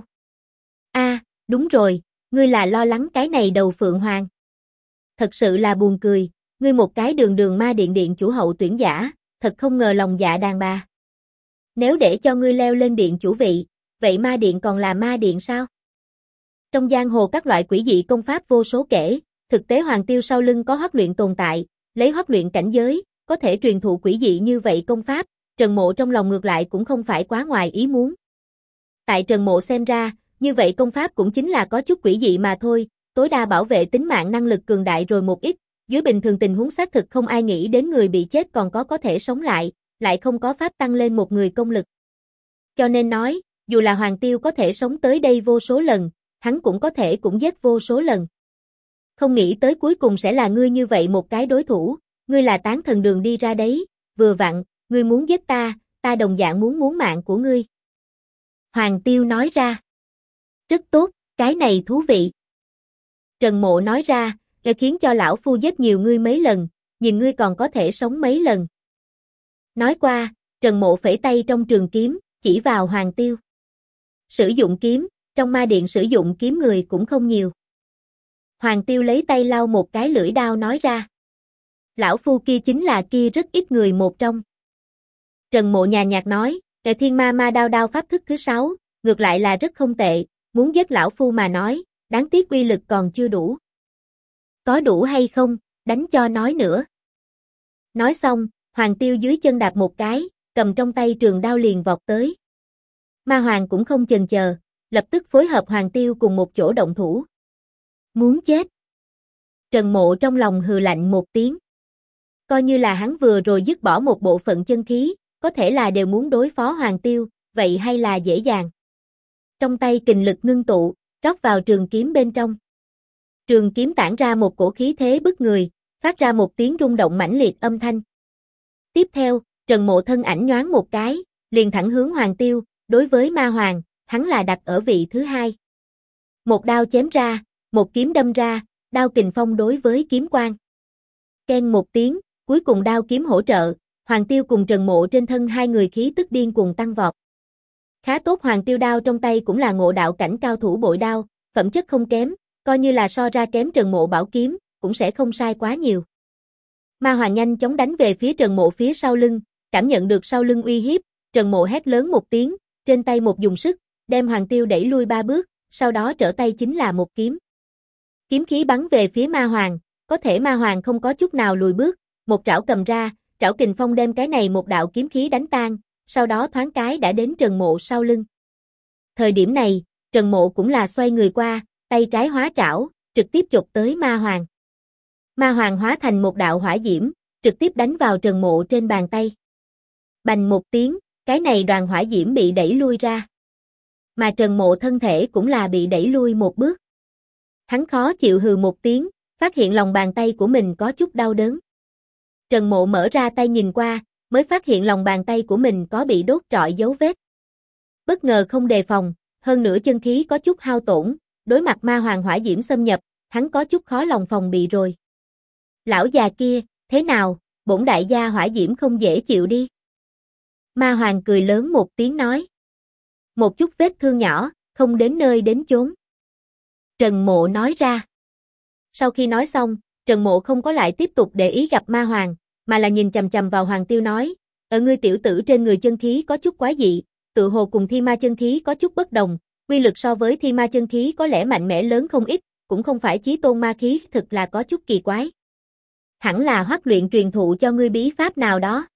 Đúng rồi, ngươi là lo lắng cái này đầu Phượng Hoàng. Thật sự là buồn cười, ngươi một cái đường ma điện chủ hậu tuyển giả, thật không ngờ lòng dạ đàn bà. Nếu để cho ngươi leo lên điện chủ vị, vậy ma điện còn là ma điện sao? Trong giang hồ các loại quỷ dị công pháp vô số kể, thực tế Hoàng Tiêu sau lưng có Hoắc luyện tồn tại, lấy Hoắc luyện cảnh giới, có thể truyền thụ quỷ dị như vậy công pháp, Trần Mộ trong lòng ngược lại cũng không phải quá ngoài ý muốn. Tại Trần Mộ xem ra, như vậy công pháp cũng chính là có chút quỷ dị mà thôi, tối đa bảo vệ tính mạng năng lực cường đại rồi một ít, dưới bình thường tình huống xác thực không ai nghĩ đến người bị chết còn có thể sống lại không có pháp tăng lên một người công lực. Cho nên nói, dù là Hoàng Tiêu có thể sống tới đây vô số lần, hắn cũng có thể cũng giết vô số lần. Không nghĩ tới cuối cùng sẽ là ngươi như vậy một cái đối thủ, ngươi là tán thần đường đi ra đấy, vừa vặn, ngươi muốn giết ta đồng dạng muốn mạng của ngươi. Hoàng Tiêu nói ra. Rất tốt, cái này thú vị. Trần Mộ nói ra, khiến cho lão phu giết nhiều ngươi mấy lần, nhìn ngươi còn có thể sống mấy lần. Nói qua, Trần Mộ phẩy tay trong trường kiếm, chỉ vào Hoàng Tiêu. Sử dụng kiếm, trong ma điện sử dụng kiếm người cũng không nhiều. Hoàng Tiêu lấy tay lau một cái lưỡi đao nói ra. Lão phu kia chính là kia rất ít người một trong. Trần Mộ nhàn nhạt nói, thiên ma đao pháp thức thứ 6, ngược lại là rất không tệ, muốn giết lão phu mà nói, đáng tiếc uy lực còn chưa đủ. Có đủ hay không, đánh cho nói nữa. Nói xong, Hoàng Tiêu dưới chân đạp một cái, cầm trong tay trường đao liền vọt tới. Ma Hoàng cũng không chần chờ, lập tức phối hợp Hoàng Tiêu cùng một chỗ động thủ. Muốn chết. Trần Mộ trong lòng hừ lạnh một tiếng. Coi như là hắn vừa rồi dứt bỏ một bộ phận chân khí, có thể là đều muốn đối phó Hoàng Tiêu, vậy hay là dễ dàng. Trong tay kình lực ngưng tụ, rót vào trường kiếm bên trong. Trường kiếm tản ra một cổ khí thế bức người, phát ra một tiếng rung động mãnh liệt âm thanh. Tiếp theo, Trần Mộ thân ảnh nhoáng một cái, liền thẳng hướng Hoàng Tiêu, đối với Ma Hoàng, hắn là đặt ở vị thứ 2. Một đao chém ra, một kiếm đâm ra, đao kình phong đối với kiếm quang. Keng một tiếng, cuối cùng đao kiếm hỗ trợ, Hoàng Tiêu cùng Trần Mộ trên thân hai người khí tức điên cuồng tăng vọt. Khá tốt, Hoàng Tiêu đao trong tay cũng là ngộ đạo cảnh cao thủ bội đao, phẩm chất không kém, coi như là so ra kém Trần Mộ bảo kiếm, cũng sẽ không sai quá nhiều. Ma Hoàng nhanh chóng đánh về phía Trần Mộ phía sau lưng, cảm nhận được sau lưng uy hiếp, Trần Mộ hét lớn một tiếng, trên tay một dùng sức, đem Hoàng Tiêu đẩy lui 3 bước, sau đó trở tay chính là một kiếm. Kiếm khí bắn về phía Ma Hoàng, có thể Ma Hoàng không có chút nào lùi bước, một trảo cầm ra, trảo kình phong đem cái này một đạo kiếm khí đánh tan, sau đó thoáng cái đã đến Trần Mộ sau lưng. Thời điểm này, Trần Mộ cũng là xoay người qua, tay trái hóa trảo, trực tiếp chộp tới Ma Hoàng. Ma Hoàng hóa thành một đạo hỏa diễm, trực tiếp đánh vào Trần Mộ trên bàn tay. Bành một tiếng, cái này đoàn hỏa diễm bị đẩy lui ra. Mà Trần Mộ thân thể cũng là bị đẩy lui một bước. Hắn khó chịu hừ một tiếng, phát hiện lòng bàn tay của mình có chút đau đớn. Trần Mộ mở ra tay nhìn qua, mới phát hiện lòng bàn tay của mình có bị đốt trọi dấu vết. Bất ngờ không đề phòng, hơn nữa chân khí có chút hao tổn, đối mặt Ma Hoàng hỏa diễm xâm nhập, hắn có chút khó lòng phòng bị rồi. Lão già kia, thế nào, bổn đại gia hỏa diễm không dễ chịu đi. Ma Hoàng cười lớn một tiếng nói. Một chút vết thương nhỏ, không đến nơi đến chốn. Trần Mộ nói ra. Sau khi nói xong, Trần Mộ không có lại tiếp tục để ý gặp ma hoàng, mà là nhìn chằm chằm vào Hoàng Tiêu nói, ở ngươi tiểu tử trên người chân khí có chút quái dị, tự hồ cùng thi ma chân khí có chút bất đồng, quy lực so với thi ma chân khí có lẽ mạnh mẽ lớn không ít, cũng không phải chí tôn ma khí, thực là có chút kỳ quái. Hẳn là Hoắc luyện truyền thụ cho ngươi bí pháp nào đó.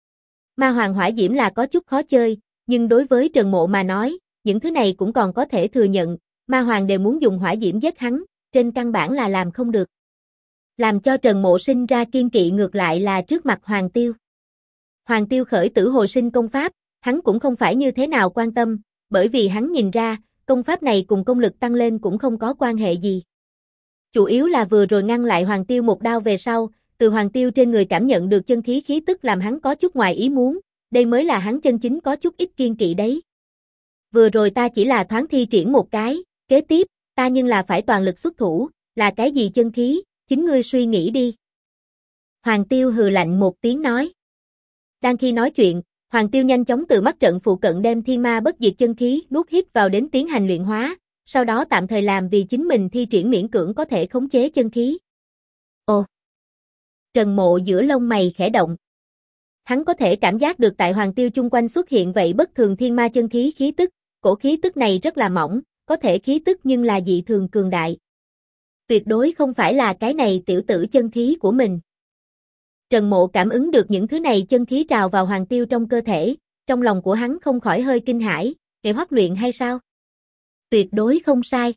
Ma hoàng hỏa diễm là có chút khó chơi, nhưng đối với Trần Mộ mà nói, những thứ này cũng còn có thể thừa nhận, ma hoàng đều muốn dùng hỏa diễm giết hắn, trên căn bản là làm không được. Làm cho Trần Mộ sinh ra kiên kỵ ngược lại là trước mặt Hoàng Tiêu. Hoàng Tiêu khởi tử hồi sinh công pháp, hắn cũng không phải như thế nào quan tâm, bởi vì hắn nhìn ra, công pháp này cùng công lực tăng lên cũng không có quan hệ gì. Chủ yếu là vừa rồi ngăn lại Hoàng Tiêu một đao về sau, từ Hoàng Tiêu trên người cảm nhận được chân khí khí tức làm hắn có chút ngoài ý muốn, đây mới là hắn chân chính có chút ít kiên kỵ đấy. Vừa rồi ta chỉ là thoáng thi triển một cái, kế tiếp, ta nhưng là phải toàn lực xuất thủ, là cái gì chân khí, chính ngươi suy nghĩ đi. Hoàng Tiêu hừ lạnh một tiếng nói. Đang khi nói chuyện, Hoàng Tiêu nhanh chóng từ mắt trận phụ cận đem thiên ma bất diệt chân khí nuốt hít vào đến tiến hành luyện hóa, sau đó tạm thời làm vì chính mình thi triển miễn cưỡng có thể khống chế chân khí. Ồ! Trần Mộ giữa lông mày khẽ động. Hắn có thể cảm giác được tại Hoàng Tiêu chung quanh xuất hiện vậy bất thường thiên ma chân khí khí tức, cổ khí tức này rất là mỏng, có thể khí tức nhưng là dị thường cường đại. Tuyệt đối không phải là cái này tiểu tử chân khí của mình. Trần Mộ cảm ứng được những thứ này chân khí trào vào Hoàng Tiêu trong cơ thể, trong lòng của hắn không khỏi hơi kinh hãi, nghệ Hoắc luyện hay sao? Tuyệt đối không sai.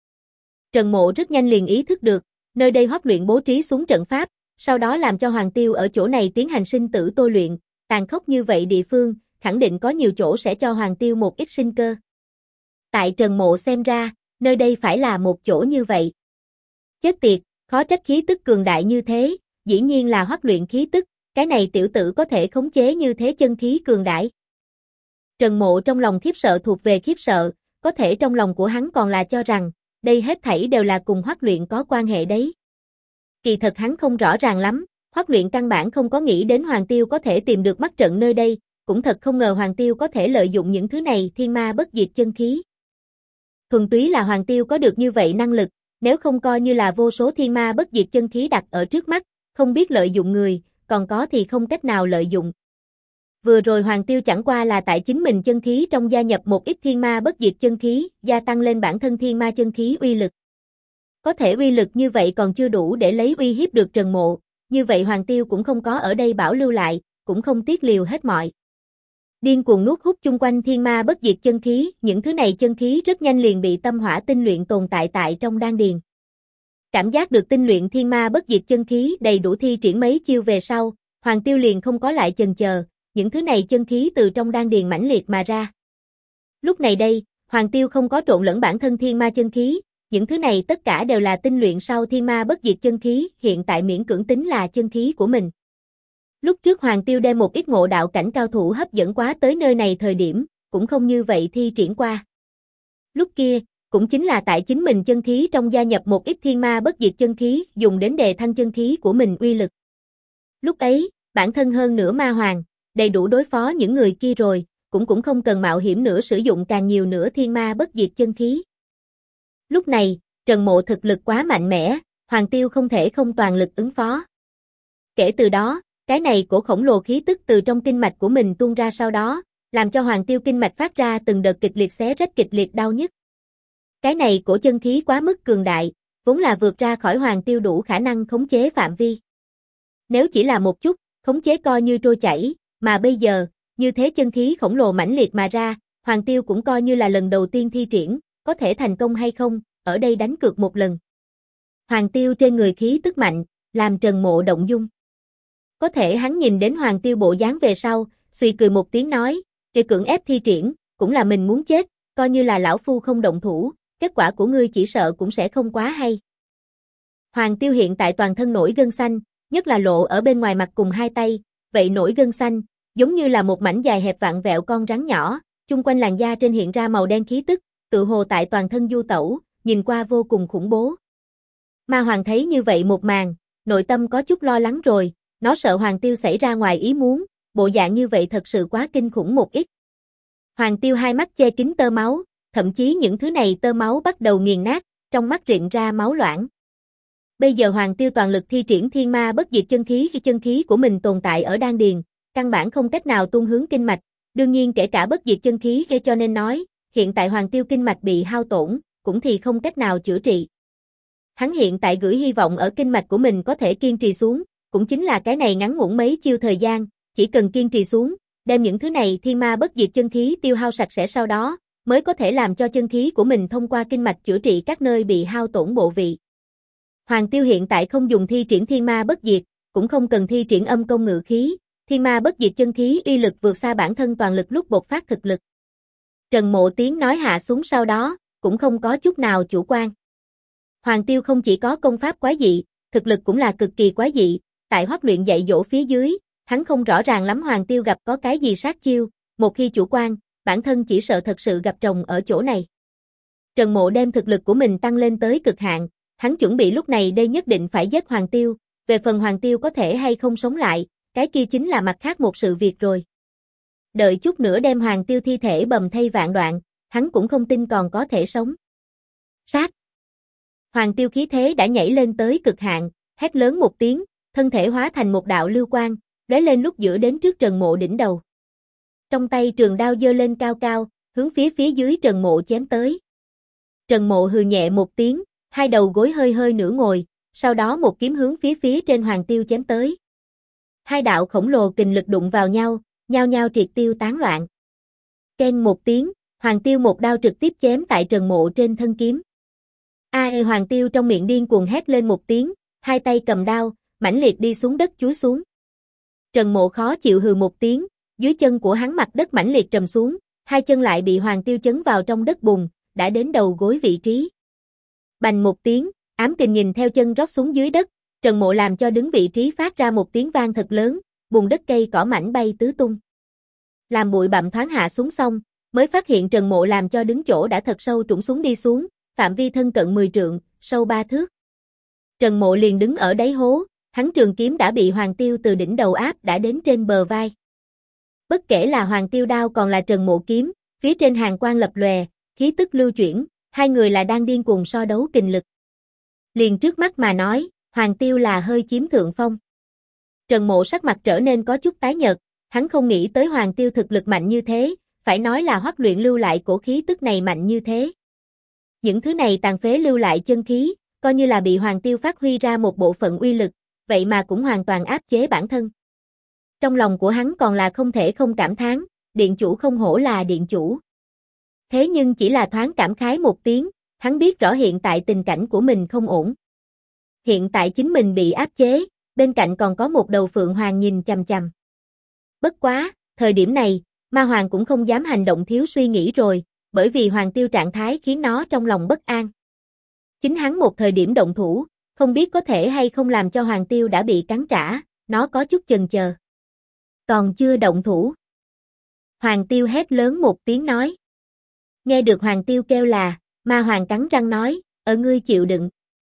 Trần Mộ rất nhanh liền ý thức được, nơi đây Hoắc luyện bố trí xuống trận pháp, sau đó làm cho Hoàng Tiêu ở chỗ này tiến hành sinh tử tôi luyện, tàn khốc như vậy địa phương, khẳng định có nhiều chỗ sẽ cho Hoàng Tiêu một ít sinh cơ. Tại Trần Mộ xem ra, nơi đây phải là một chỗ như vậy. Chết tiệt, khó trách khí tức cường đại như thế, dĩ nhiên là Hoắc luyện khí tức, cái này tiểu tử có thể khống chế như thế chân khí cường đại. Trần Mộ trong lòng khiếp sợ thuộc về khiếp sợ, có thể trong lòng của hắn còn là cho rằng, đây hết thảy đều là cùng Hoắc luyện có quan hệ đấy. Kỳ thật hắn không rõ ràng lắm, Hoắc luyện căn bản không có nghĩ đến Hoàng Tiêu có thể tìm được mắt trận nơi đây, cũng thật không ngờ Hoàng Tiêu có thể lợi dụng những thứ này thiên ma bất diệt chân khí. Thuần túy là Hoàng Tiêu có được như vậy năng lực, nếu không coi như là vô số thiên ma bất diệt chân khí đặt ở trước mắt, không biết lợi dụng người, còn có thì không cách nào lợi dụng. Vừa rồi Hoàng Tiêu chẳng qua là tại chính mình chân khí trong gia nhập một ít thiên ma bất diệt chân khí, gia tăng lên bản thân thiên ma chân khí uy lực. Có thể uy lực như vậy còn chưa đủ để lấy uy hiếp được Trần Mộ, như vậy Hoàng Tiêu cũng không có ở đây bảo lưu lại, cũng không tiếc liều hết mọi. Điên cuồng nuốt hút chung quanh thiên ma bất diệt chân khí, những thứ này chân khí rất nhanh liền bị tâm hỏa tinh luyện tồn tại tại trong đan điền. Cảm giác được tinh luyện thiên ma bất diệt chân khí đầy đủ thi triển mấy chiêu về sau, Hoàng Tiêu liền không có lại chần chờ, những thứ này chân khí từ trong đan điền mãnh liệt mà ra. Lúc này đây, Hoàng Tiêu không có trộn lẫn bản thân thiên ma chân khí, những thứ này tất cả đều là tinh luyện sau thiên ma bất diệt chân khí, hiện tại miễn cưỡng tính là chân khí của mình. Lúc trước Hoàng Tiêu đem một ít ngộ đạo cảnh cao thủ hấp dẫn quá tới nơi này thời điểm, cũng không như vậy thi triển qua. Lúc kia, cũng chính là tại chính mình chân khí trong gia nhập một ít thiên ma bất diệt chân khí, dùng đến đề thăng chân khí của mình uy lực. Lúc ấy, bản thân hơn nửa ma hoàng, đầy đủ đối phó những người kia rồi, cũng không cần mạo hiểm nữa sử dụng càng nhiều nữa thiên ma bất diệt chân khí. Lúc này, Trần Mộ thực lực quá mạnh mẽ, Hoàng Tiêu không thể không toàn lực ứng phó. Kể từ đó, cái này cổ khổng lồ khí tức từ trong kinh mạch của mình tuôn ra sau đó, làm cho Hoàng Tiêu kinh mạch phát ra từng đợt kịch liệt xé rách kịch liệt đau nhức. Cái này cổ chân khí quá mức cường đại, vốn là vượt ra khỏi Hoàng Tiêu đủ khả năng khống chế phạm vi. Nếu chỉ là một chút, khống chế coi như trôi chảy, mà bây giờ, như thế chân khí khổng lồ mãnh liệt mà ra, Hoàng Tiêu cũng coi như là lần đầu tiên thi triển, có thể thành công hay không, ở đây đánh cược một lần. Hoàng Tiêu trên người khí tức mạnh, làm Trần Mộ động dung. Có thể hắn nhìn đến Hoàng Tiêu bộ dáng về sau, suy cười một tiếng nói, kêu cưỡng ép thi triển, cũng là mình muốn chết, coi như là lão phu không động thủ, kết quả của ngươi chỉ sợ cũng sẽ không quá hay. Hoàng Tiêu hiện tại toàn thân nổi gân xanh, nhất là lộ ở bên ngoài mặt cùng hai tay, vậy nổi gân xanh, giống như là một mảnh dài hẹp vặn vẹo con rắn nhỏ, chung quanh làn da trên hiện ra màu đen khí tức, tự hồ tại toàn thân du tẩu, nhìn qua vô cùng khủng bố. Ma Hoàng thấy như vậy một màn, nội tâm có chút lo lắng rồi, nó sợ Hoàng Tiêu xảy ra ngoài ý muốn, bộ dạng như vậy thật sự quá kinh khủng một ít. Hoàng Tiêu hai mắt che kín tơ máu, thậm chí những thứ này tơ máu bắt đầu nghiền nát, trong mắt rịn ra máu loãng. Bây giờ Hoàng Tiêu toàn lực thi triển thiên ma bất diệt chân khí khi chân khí của mình tồn tại ở đan điền, căn bản không cách nào tuôn hướng kinh mạch, đương nhiên kể cả bất diệt chân khí gây cho nên nói, hiện tại Hoàng Tiêu kinh mạch bị hao tổn, cũng thì không cách nào chữa trị. Hắn hiện tại gửi hy vọng ở kinh mạch của mình có thể kiên trì xuống, cũng chính là cái này ngắn ngủn mấy chiêu thời gian, chỉ cần kiên trì xuống, đem những thứ này thiên ma bất diệt chân khí tiêu hao sạch sẽ sau đó, mới có thể làm cho chân khí của mình thông qua kinh mạch chữa trị các nơi bị hao tổn bộ vị. Hoàng Tiêu hiện tại không dùng thi triển thiên ma bất diệt, cũng không cần thi triển âm công ngự khí, thiên ma bất diệt chân khí uy lực vượt xa bản thân toàn lực lúc bộc phát thực lực. Trần Mộ tiếng nói hạ xuống sau đó, cũng không có chút nào chủ quan. Hoàng Tiêu không chỉ có công pháp quái dị, thực lực cũng là cực kỳ quái dị, tại huấn luyện dạy dỗ phía dưới, hắn không rõ ràng lắm Hoàng Tiêu gặp có cái gì sát chiêu, một khi chủ quan, bản thân chỉ sợ thật sự gặp rồng ở chỗ này. Trần Mộ đem thực lực của mình tăng lên tới cực hạn, hắn chuẩn bị lúc này đây nhất định phải giết Hoàng Tiêu, về phần Hoàng Tiêu có thể hay không sống lại, cái kia chính là mặt khác một sự việc rồi. Đợi chút nữa đem Hoàng Tiêu thi thể bầm thây vạn đoạn, hắn cũng không tin còn có thể sống. Sát! Hoàng Tiêu khí thế đã nhảy lên tới cực hạn, hét lớn một tiếng, thân thể hóa thành một đạo lưu quang, lóe lên lúc giữa đến trước Trần Mộ đỉnh đầu. Trong tay trường đao giơ lên cao cao, hướng phía dưới Trần Mộ chém tới. Trần Mộ hừ nhẹ một tiếng, hai đầu gối hơi hơi nửa ngồi, sau đó một kiếm hướng phía trên Hoàng Tiêu chém tới. Hai đạo khổng lồ kình lực đụng vào nhau, nhao nhao triệt tiêu tán loạn. Keng một tiếng, Hoàng Tiêu một đao trực tiếp chém tại Trần Mộ trên thân kiếm. Hoàng Tiêu trong miệng điên cuồng hét lên một tiếng, hai tay cầm đao, mãnh liệt đi xuống đất chúi xuống. Trần Mộ khó chịu hừ một tiếng, dưới chân của hắn mặt đất mãnh liệt trầm xuống, hai chân lại bị Hoàng Tiêu chấn vào trong đất bùn, đã đến đầu gối vị trí. Bành một tiếng, ám kình nhìn theo chân rót xuống dưới đất, Trần Mộ làm cho đứng vị trí phát ra một tiếng vang thật lớn, bùn đất cây cỏ mảnh bay tứ tung. Làm bụi bặm thoáng hạ xuống xong, mới phát hiện Trần Mộ làm cho đứng chỗ đã thật sâu trũng xuống đi xuống, phạm vi thân cận 10 trượng, sâu 3 thước. Trần Mộ liền đứng ở đáy hố, hắn trường kiếm đã bị Hoàng Tiêu từ đỉnh đầu áp đã đến trên bờ vai. Bất kể là Hoàng Tiêu đao còn là Trần Mộ kiếm, phía trên hàng quang lập lòe, khí tức lưu chuyển, hai người là đang điên cuồng so đấu kình lực. Liền trước mắt mà nói, Hoàng Tiêu là hơi chiếm thượng phong. Trần Mộ sắc mặt trở nên có chút tái nhợt, hắn không nghĩ tới Hoàng Tiêu thực lực mạnh như thế, phải nói là huấn luyện lưu lại cổ khí tức này mạnh như thế. Những thứ này tàn phế lưu lại chân khí, coi như là bị Hoàng Tiêu phát huy ra một bộ phận uy lực, vậy mà cũng hoàn toàn áp chế bản thân. Trong lòng của hắn còn là không thể không cảm thán, điện chủ không hổ là điện chủ. Thế nhưng chỉ là thoáng cảm khái một tiếng, hắn biết rõ hiện tại tình cảnh của mình không ổn. Hiện tại chính mình bị áp chế, bên cạnh còn có một đầu phượng hoàng nhìn chằm chằm. Bất quá, thời điểm này, ma hoàng cũng không dám hành động thiếu suy nghĩ rồi, bởi vì Hoàng Tiêu trạng thái khiến nó trong lòng bất an. Chính hắn một thời điểm động thủ, không biết có thể hay không làm cho Hoàng Tiêu đã bị cắn trả, nó có chút chần chờ. Còn chưa động thủ. Hoàng Tiêu hét lớn một tiếng nói. Nghe được Hoàng Tiêu kêu là, ma hoàng cắn răng nói, ở ngươi chịu đựng.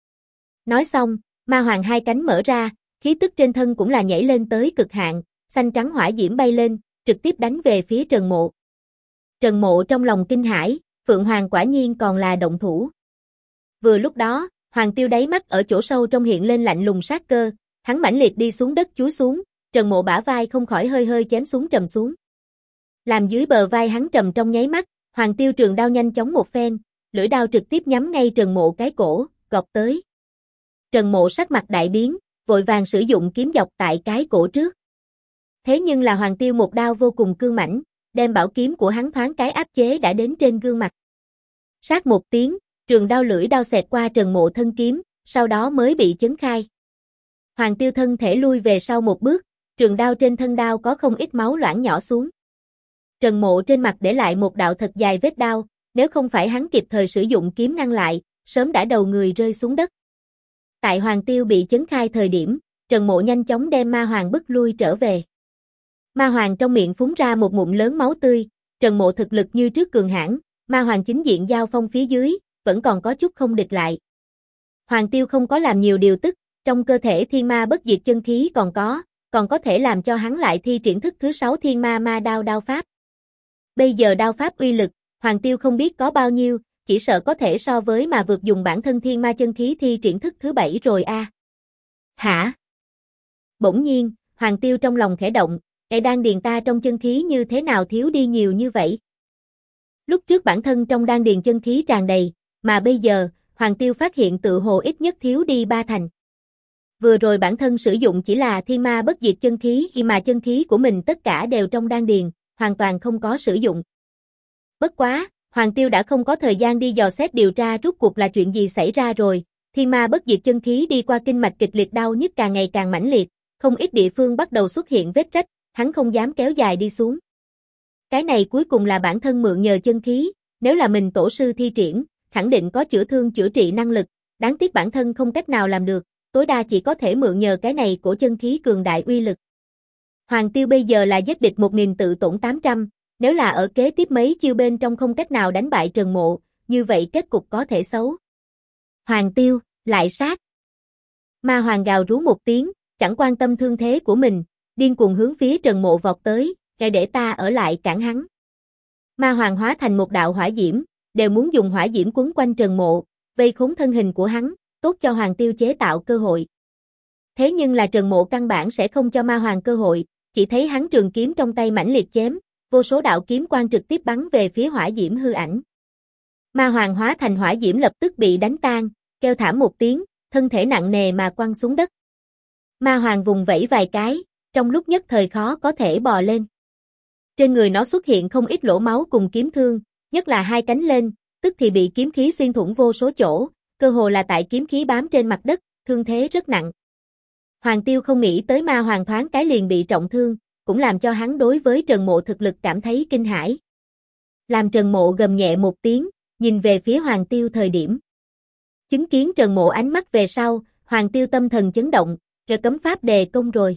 Nói xong, ma hoàng hai cánh mở ra, khí tức trên thân cũng là nhảy lên tới cực hạn, xanh trắng hỏa diễm bay lên, trực tiếp đánh về phía Trần Mộ. Trần Mộ trong lòng kinh hãi, Phượng Hoàng quả nhiên còn là động thủ. Vừa lúc đó, Hoàng Tiêu đáy mắt ở chỗ sâu trong hiện lên lạnh lùng sát cơ, hắn mãnh liệt đi xuống đất chúi xuống, Trần Mộ bả vai không khỏi hơi hơi chém xuống trầm xuống. Làm dưới bờ vai hắn trầm trong nháy mắt, Hoàng Tiêu trường đao nhanh chóng một phen, lưỡi đao trực tiếp nhắm ngay Trần Mộ cái cổ, gọt tới. Trần Mộ sắc mặt đại biến, vội vàng sử dụng kiếm dọc tại cái cổ trước. Thế nhưng là Hoàng Tiêu một đao vô cùng cương mãnh, đem bảo kiếm của hắn thoáng cái áp chế đã đến trên gương mặt. Sát một tiếng, trường đao lưỡi đao xẹt qua Trần Mộ thân kiếm, sau đó mới bị chấn khai. Hoàng Tiêu thân thể lui về sau một bước, trường đao trên thân đao có không ít máu loãng nhỏ xuống. Trần Mộ trên mặt để lại một đạo thật dài vết đao, nếu không phải hắn kịp thời sử dụng kiếm ngăn lại, sớm đã đầu người rơi xuống đất. Tại Hoàng Tiêu bị chấn khai thời điểm, Trần Mộ nhanh chóng đem ma hoàng bức lui trở về. Ma hoàng trong miệng phúng ra một ngụm lớn máu tươi, Trần Mộ thực lực như trước cường hãn, ma hoàng chính diện giao phong phía dưới, vẫn còn có chút không địch lại. Hoàng Tiêu không có làm nhiều điều tức, trong cơ thể thiên ma bất diệt chân khí còn có thể làm cho hắn lại thi triển thức thứ 6 thiên ma ma đao đao pháp. Bây giờ đao pháp uy lực, Hoàng Tiêu không biết có bao nhiêu, chỉ sợ có thể so với mà vượt dùng bản thân thiên ma chân khí thi triển thức thứ 7 rồi a. Hả? Bỗng nhiên, Hoàng Tiêu trong lòng khẽ động, đan điền ta trong chân khí như thế nào thiếu đi nhiều như vậy? Lúc trước bản thân trong đan điền chân khí tràn đầy, mà bây giờ, Hoàng Tiêu phát hiện tự hồ ít nhất thiếu đi 3 thành. Vừa rồi bản thân sử dụng chỉ là thiên ma bất diệt chân khí mà chân khí của mình tất cả đều trong đan điền, hoàn toàn không có sử dụng. Bất quá, Hoàng Tiêu đã không có thời gian đi dò xét điều tra rốt cuộc là chuyện gì xảy ra rồi, thiên ma bất diệt chân khí đi qua kinh mạch kịch liệt đau nhức càng ngày càng mãnh liệt, không ít địa phương bắt đầu xuất hiện vết rách, hắn không dám kéo dài đi xuống. Cái này cuối cùng là bản thân mượn nhờ chân khí, nếu là mình tổ sư thi triển, khẳng định có chữa thương chữa trị năng lực, đáng tiếc bản thân không cách nào làm được, tối đa chỉ có thể mượn nhờ cái này của chân khí cường đại uy lực. Hoàng Tiêu bây giờ là giết địch 1000 tự tổn 800, nếu là ở kế tiếp mấy chiêu bên trong không cách nào đánh bại Trần Mộ, như vậy kết cục có thể xấu. Hoàng Tiêu, lại sát. Ma Hoàng gào rú một tiếng, chẳng quan tâm thương thế của mình, điên cuồng hướng phía Trần Mộ vọt tới, để ta ở lại cản hắn. Ma Hoàng hóa thành một đạo hỏa diễm, đều muốn dùng hỏa diễm quấn quanh Trần Mộ, vây khốn thân hình của hắn, tốt cho Hoàng Tiêu chế tạo cơ hội. Thế nhưng là Trần Mộ căn bản sẽ không cho Ma Hoàng cơ hội, chỉ thấy hắn trường kiếm trong tay mãnh liệt chém, vô số đạo kiếm quang trực tiếp bắn về phía hỏa diễm hư ảnh. Ma Hoàng hóa thành hỏa diễm lập tức bị đánh tan, kêu thảm một tiếng, thân thể nặng nề mà quăng xuống đất. Ma Hoàng vùng vẫy vài cái, trong lúc nhất thời khó có thể bò lên. Trên người nó xuất hiện không ít lỗ máu cùng kiếm thương, nhất là hai cánh lên, tức thì bị kiếm khí xuyên thủng vô số chỗ, cơ hồ là tại kiếm khí bám trên mặt đất, thương thế rất nặng. Hoàng Tiêu không nghĩ tới Ma Hoàng thoáng cái liền bị trọng thương, cũng làm cho hắn đối với Trần Mộ thực lực cảm thấy kinh hãi. Làm Trần Mộ gầm nhẹ một tiếng, nhìn về phía Hoàng Tiêu thời điểm. Chứng kiến Trần Mộ ánh mắt về sau, Hoàng Tiêu tâm thần chấn động, cấm pháp đề công rồi.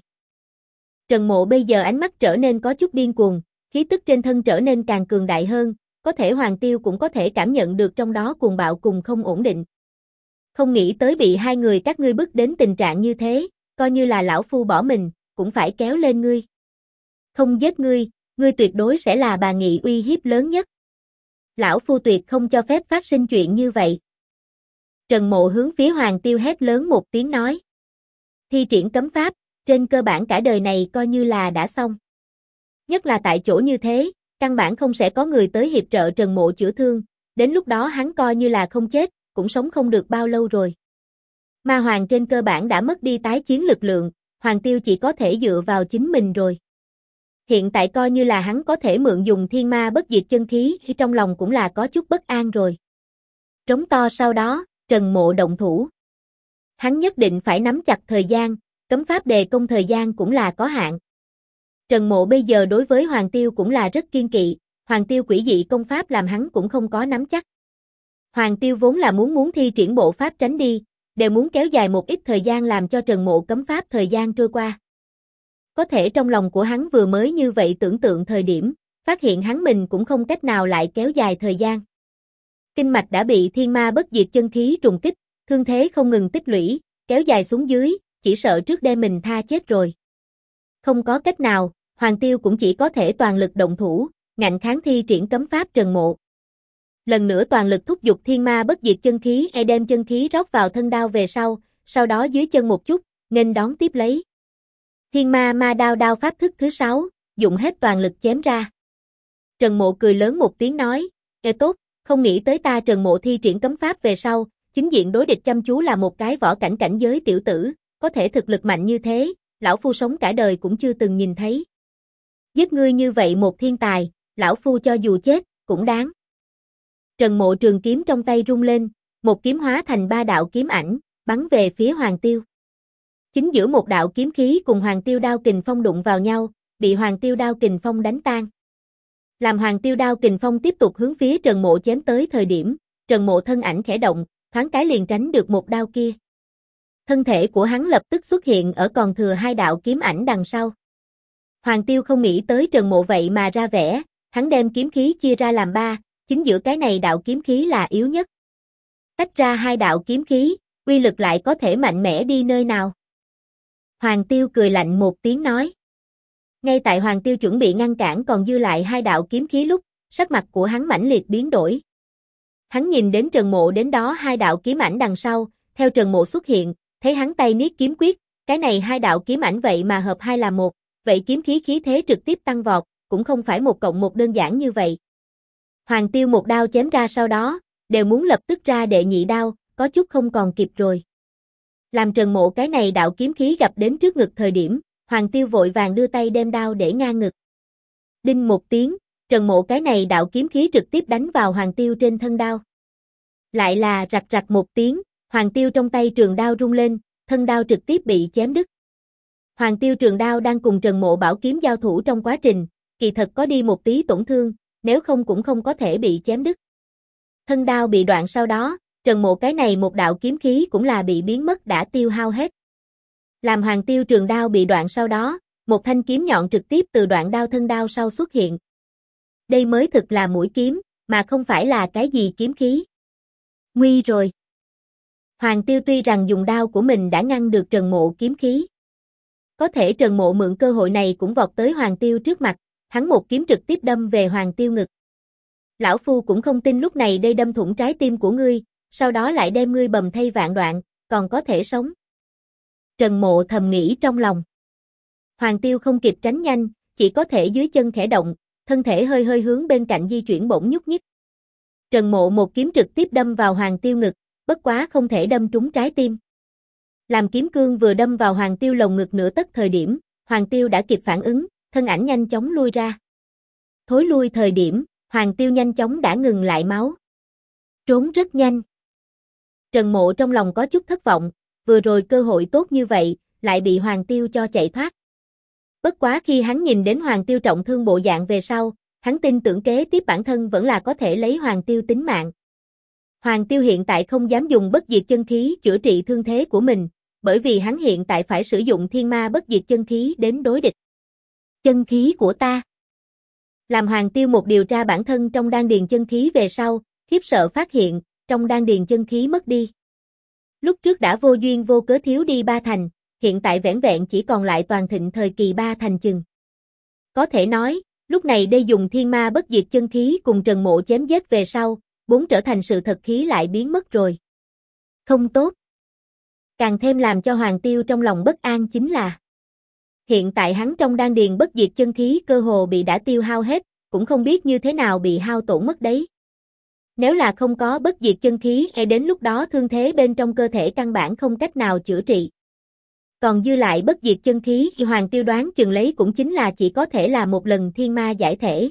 Trần Mộ bây giờ ánh mắt trở nên có chút điên cuồng, khí tức trên thân trở nên càng cường đại hơn, có thể Hoàng Tiêu cũng có thể cảm nhận được trong đó cuồng bạo cùng không ổn định. Không nghĩ tới bị hai người các ngươi bức đến tình trạng như thế, coi như là lão phu bỏ mình, cũng phải kéo lên ngươi. Không giết ngươi, ngươi tuyệt đối sẽ là bà nghị uy hiếp lớn nhất. Lão phu tuyệt không cho phép phát sinh chuyện như vậy. Trần Mộ hướng phía Hoàng Tiêu hét lớn một tiếng nói. Thi triển cấm pháp, trên cơ bản cả đời này coi như là đã xong. Nhất là tại chỗ như thế, căn bản không sẽ có người tới hiệp trợ Trần Mộ chữa thương, đến lúc đó hắn coi như là không chết, cũng sống không được bao lâu rồi. Ma Hoàng trên cơ bản đã mất đi tái chiến lực lượng, Hoàng Tiêu chỉ có thể dựa vào chính mình rồi. Hiện tại coi như là hắn có thể mượn dùng thiên ma bất diệt chân khí, thì trong lòng cũng là có chút bất an rồi. Trống to sau đó, Trần Mộ động thủ. Hắn nhất định phải nắm chặt thời gian, cấm pháp đề công thời gian cũng là có hạn. Trần Mộ bây giờ đối với Hoàng Tiêu cũng là rất kiên kỵ, Hoàng Tiêu quỷ dị công pháp làm hắn cũng không có nắm chắc. Hoàng Tiêu vốn là muốn thi triển bộ pháp tránh đi, đều muốn kéo dài một ít thời gian làm cho Trần Mộ cấm pháp thời gian trôi qua. Có thể trong lòng của hắn vừa mới như vậy tưởng tượng thời điểm, phát hiện hắn mình cũng không cách nào lại kéo dài thời gian. Kinh mạch đã bị thiên ma bất diệt chân khí trùng kích, thương thế không ngừng tích lũy, kéo dài xuống dưới, chỉ sợ trước đem mình tha chết rồi. Không có cách nào, Hoàng Tiêu cũng chỉ có thể toàn lực động thủ, ngạnh kháng thi triển cấm pháp Trần Mộ. Lần nữa toàn lực thúc giục thiên ma bất diệt chân khí đem chân khí rót vào thân đao về sau đó dưới chân một chút, nghênh đón tiếp lấy. Thiên ma ma đao pháp thức thứ 6, dụng hết toàn lực chém ra. Trần Mộ cười lớn một tiếng nói, tốt, không nghĩ tới ta Trần Mộ thi triển cấm pháp về sau, chính diện đối địch chăm chú là một cái võ cảnh cảnh giới tiểu tử, có thể thực lực mạnh như thế, lão phu sống cả đời cũng chưa từng nhìn thấy. Giết ngươi như vậy một thiên tài, lão phu cho dù chết, cũng đáng. Trần Mộ trường kiếm trong tay rung lên, một kiếm hóa thành 3 đạo kiếm ảnh, bắn về phía Hoàng Tiêu. Chính giữa một đạo kiếm khí cùng Hoàng Tiêu đao kình phong đụng vào nhau, bị Hoàng Tiêu đao kình phong đánh tan. Làm Hoàng Tiêu đao kình phong tiếp tục hướng phía Trần Mộ chém tới thời điểm, Trần Mộ thân ảnh khẽ động, thoáng cái liền tránh được một đao kia. Thân thể của hắn lập tức xuất hiện ở còn thừa 2 đạo kiếm ảnh đằng sau. Hoàng Tiêu không nghĩ tới Trần Mộ vậy mà ra vẻ, hắn đem kiếm khí chia ra làm 3, chính giữa cái này đạo kiếm khí là yếu nhất. Tách ra 2 đạo kiếm khí, uy lực lại có thể mạnh mẽ đi nơi nào. Hoàng Tiêu cười lạnh một tiếng nói. Ngay tại Hoàng Tiêu chuẩn bị ngăn cản còn dư lại 2 đạo kiếm khí lúc, sắc mặt của hắn mãnh liệt biến đổi. Hắn nhìn đến Trần Mộ đến đó hai đạo kiếm ảnh đằng sau, theo Trần Mộ xuất hiện, thấy hắn tay niết kiếm quyết, cái này hai đạo kiếm ảnh vậy mà hợp hai là một, vậy kiếm khí thế trực tiếp tăng vọt, cũng không phải một cộng một đơn giản như vậy. Hoàng Tiêu một đao chém ra sau đó, đều muốn lập tức ra đệ nhị đao, có chút không còn kịp rồi. Làm Trần Mộ cái này đạo kiếm khí gặp đến trước ngực thời điểm, Hoàng Tiêu vội vàng đưa tay đem đao để ngang ngực. Đinh một tiếng, Trần Mộ cái này đạo kiếm khí trực tiếp đánh vào Hoàng Tiêu trên thân đao. Lại là rạch rạch một tiếng, Hoàng Tiêu trong tay trường đao rung lên, thân đao trực tiếp bị chém đứt. Hoàng Tiêu trường đao đang cùng Trần Mộ bảo kiếm giao thủ trong quá trình, kỳ thật có đi một tí tổn thương, nếu không cũng không có thể bị chém đứt. Thân đao bị đoạn sau đó, Trần Mộ cái này một đạo kiếm khí cũng là bị biến mất đã tiêu hao hết. Làm Hoàng Tiêu trường đao bị đoạn sau đó, một thanh kiếm nhọn trực tiếp từ đoạn đao thân đao sau xuất hiện. Đây mới thực là mũi kiếm, mà không phải là cái gì kiếm khí. Nguy rồi. Hoàng Tiêu tuy rằng dùng đao của mình đã ngăn được Trần Mộ kiếm khí. Có thể Trần Mộ mượn cơ hội này cũng vọt tới Hoàng Tiêu trước mặt, hắn một kiếm trực tiếp đâm về Hoàng Tiêu ngực. Lão Phu cũng không tin lúc này đây đâm thủng trái tim của ngươi, sau đó lại đem ngươi bầm thây vạn đoạn, còn có thể sống. Trần Mộ thầm nghĩ trong lòng. Hoàng Tiêu không kịp tránh nhanh, chỉ có thể dưới chân khẽ động, thân thể hơi hơi hướng bên cạnh di chuyển bỗng nhúc nhích. Trần Mộ một kiếm trực tiếp đâm vào Hoàng Tiêu ngực, bất quá không thể đâm trúng trái tim. Làm kiếm cương vừa đâm vào Hoàng Tiêu lồng ngực nửa tấc thời điểm, Hoàng Tiêu đã kịp phản ứng, thân ảnh nhanh chóng lui ra. Thối lui thời điểm, Hoàng Tiêu nhanh chóng đã ngừng lại máu. Trốn rất nhanh. Trần Mộ trong lòng có chút thất vọng, vừa rồi cơ hội tốt như vậy, lại bị Hoàng Tiêu cho chạy thoát. Bất quá khi hắn nhìn đến Hoàng Tiêu trọng thương bộ dạng về sau, hắn tin tưởng kế tiếp bản thân vẫn là có thể lấy Hoàng Tiêu tính mạng. Hoàng Tiêu hiện tại không dám dùng bất diệt chân khí chữa trị thương thế của mình, bởi vì hắn hiện tại phải sử dụng thiên ma bất diệt chân khí đến đối địch. Chân khí của ta. Làm Hoàng Tiêu một điều tra bản thân trong đan điền chân khí về sau, khiếp sợ phát hiện, trong đan điền chân khí mất đi. Lúc trước đã vô duyên vô cớ thiếu đi 3 thành, hiện tại vẻn vẹn chỉ còn lại toàn thịnh thời kỳ 3 thành chừng. Có thể nói, lúc này đây dùng thiên ma bất diệt chân khí cùng Trần Mộ chém giết về sau, 4 trở thành sự thật khí lại biến mất rồi. Không tốt. Càng thêm làm cho Hoàng Tiêu trong lòng bất an chính là hiện tại hắn trong đan điền bất diệt chân khí cơ hồ bị đã tiêu hao hết, cũng không biết như thế nào bị hao tổn mất đấy. Nếu là không có bất diệt chân khí đến lúc đó thương thế bên trong cơ thể căn bản không cách nào chữa trị. Còn dư lại bất diệt chân khí Hoàng Tiêu đoán chừng lấy cũng chính là chỉ có thể là một lần thiên ma giải thể.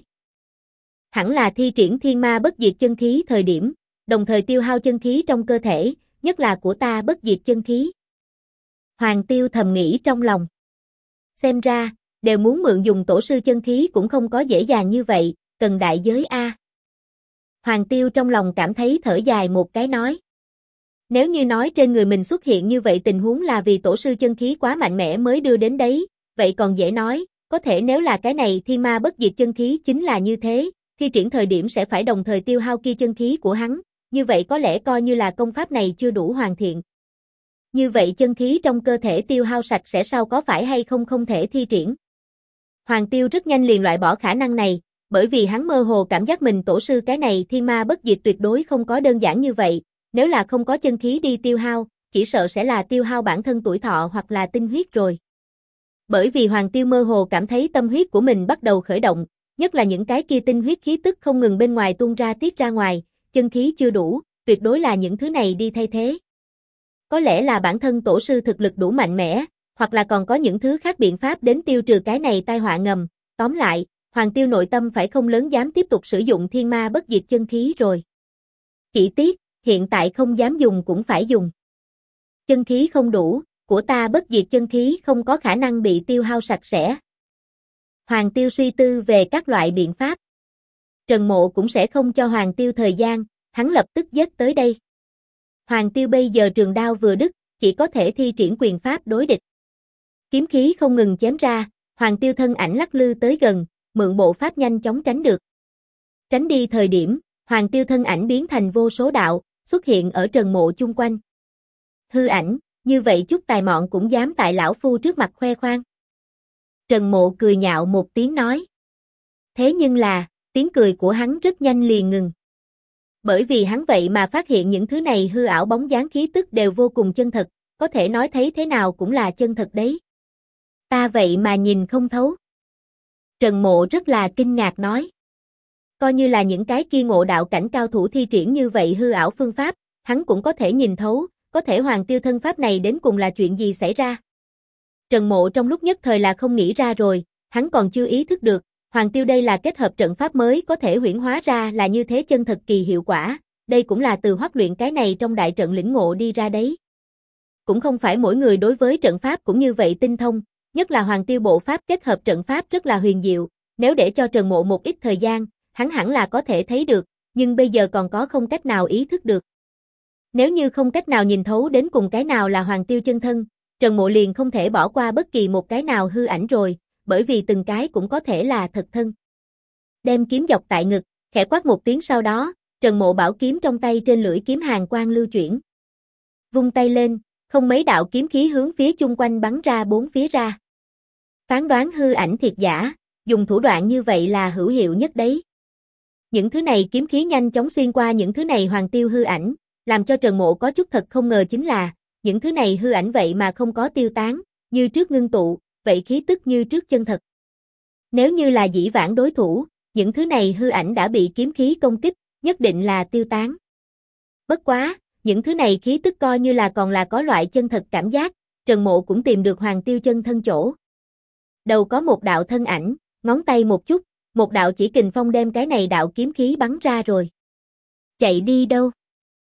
Hẳn là thi triển thiên ma bất diệt chân khí thời điểm, đồng thời tiêu hao chân khí trong cơ thể, nhất là của ta bất diệt chân khí. Hoàng Tiêu thầm nghĩ trong lòng. Xem ra, đều muốn mượn dùng tổ sư chân khí cũng không có dễ dàng như vậy, cần đại giới a. Hoàng Tiêu trong lòng cảm thấy thở dài một cái nói. Nếu như nói trên người mình xuất hiện như vậy tình huống là vì tổ sư chân khí quá mạnh mẽ mới đưa đến đấy, vậy còn dễ nói, có thể nếu là cái này thiên ma bất diệt chân khí chính là như thế, thi triển thời điểm sẽ phải đồng thời tiêu hao kia chân khí của hắn, như vậy có lẽ coi như là công pháp này chưa đủ hoàn thiện. Như vậy chân khí trong cơ thể tiêu hao sạch sẽ sau có phải hay không không thể thi triển. Hoàng Tiêu rất nhanh liền loại bỏ khả năng này, bởi vì hắn mơ hồ cảm giác mình tổ sư cái này thiên ma bất diệt tuyệt đối không có đơn giản như vậy, nếu là không có chân khí đi tiêu hao, chỉ sợ sẽ là tiêu hao bản thân tuổi thọ hoặc là tinh huyết rồi. Bởi vì Hoàng Tiêu mơ hồ cảm thấy tâm huyết của mình bắt đầu khởi động, nhất là những cái kia tinh huyết khí tức không ngừng bên ngoài tuôn ra tiết ra ngoài, chân khí chưa đủ, tuyệt đối là những thứ này đi thay thế. Có lẽ là bản thân tổ sư thực lực đủ mạnh mẽ, hoặc là còn có những thứ khác biện pháp đến tiêu trừ cái này tai họa ngầm, tóm lại, Hoàng Tiêu nội tâm phải không lớn dám tiếp tục sử dụng thiên ma bất diệt chân khí rồi. Chỉ tiếc, hiện tại không dám dùng cũng phải dùng. Chân khí không đủ, của ta bất diệt chân khí không có khả năng bị tiêu hao sạch sẽ. Hoàng Tiêu suy tư về các loại biện pháp. Trần Mộ cũng sẽ không cho Hoàng Tiêu thời gian, hắn lập tức giết tới đây. Hoàng Tiêu bây giờ trường đao vừa đứt, chỉ có thể thi triển quyền pháp đối địch. Kiếm khí không ngừng chém ra, Hoàng Tiêu thân ảnh lắc lư tới gần, mượn bộ pháp nhanh chóng tránh được. Tránh đi thời điểm, Hoàng Tiêu thân ảnh biến thành vô số đạo, xuất hiện ở Trần Mộ chung quanh. Hư ảnh, như vậy chút tài mọn cũng dám tại lão phu trước mặt khoe khoang. Trần Mộ cười nhạo một tiếng nói. Thế nhưng là, tiếng cười của hắn rất nhanh liền ngừng. Bởi vì hắn vậy mà phát hiện những thứ này hư ảo bóng dáng khí tức đều vô cùng chân thật, có thể nói thấy thế nào cũng là chân thật đấy. Ta vậy mà nhìn không thấu. Trần Mộ rất là kinh ngạc nói. Coi như là những cái kia ngộ đạo cảnh cao thủ thi triển như vậy hư ảo phương pháp, hắn cũng có thể nhìn thấu, có thể Hoàng Tiêu thân pháp này đến cùng là chuyện gì xảy ra. Trần Mộ trong lúc nhất thời là không nghĩ ra rồi, hắn còn chưa ý thức được, Hoàng Tiêu đây là kết hợp trận pháp mới có thể huyễn hóa ra là như thế chân thật kỳ hiệu quả, đây cũng là từ Hoắc luyện cái này trong đại trận lĩnh ngộ đi ra đấy. Cũng không phải mỗi người đối với trận pháp cũng như vậy tinh thông, nhất là Hoàng Tiêu bộ pháp kết hợp trận pháp rất là huyền diệu, nếu để cho Trần Mộ một ít thời gian, hắn hẳn là có thể thấy được, nhưng bây giờ còn có không cách nào ý thức được. Nếu như không cách nào nhìn thấu đến cùng cái nào là Hoàng Tiêu chân thân, Trần Mộ liền không thể bỏ qua bất kỳ một cái nào hư ảnh rồi, bởi vì từng cái cũng có thể là thật thân. Đem kiếm dọc tại ngực, khẽ quát một tiếng sau đó, Trần Mộ bảo kiếm trong tay trên lưỡi kiếm hàn quang lưu chuyển. Vung tay lên, không mấy đạo kiếm khí hướng phía chung quanh bắn ra bốn phía ra. Phán đoán hư ảnh thiệt giả, dùng thủ đoạn như vậy là hữu hiệu nhất đấy. Những thứ này kiếm khí nhanh chóng xuyên qua những thứ này Hoàng Tiêu hư ảnh, làm cho Trần Mộ có chút thật không ngờ chính là, những thứ này hư ảnh vậy mà không có tiêu tán, như trước ngưng tụ, vậy khí tức như trước chân thật. Nếu như là dĩ vãng đối thủ, những thứ này hư ảnh đã bị kiếm khí công kích, nhất định là tiêu tán. Bất quá, những thứ này khí tức coi như là còn là có loại chân thật cảm giác, Trần Mộ cũng tìm được Hoàng Tiêu chân thân chỗ. Đầu có một đạo thân ảnh, ngón tay một chút, một đạo chỉ kình phong đem cái này đạo kiếm khí bắn ra rồi. Chạy đi đâu?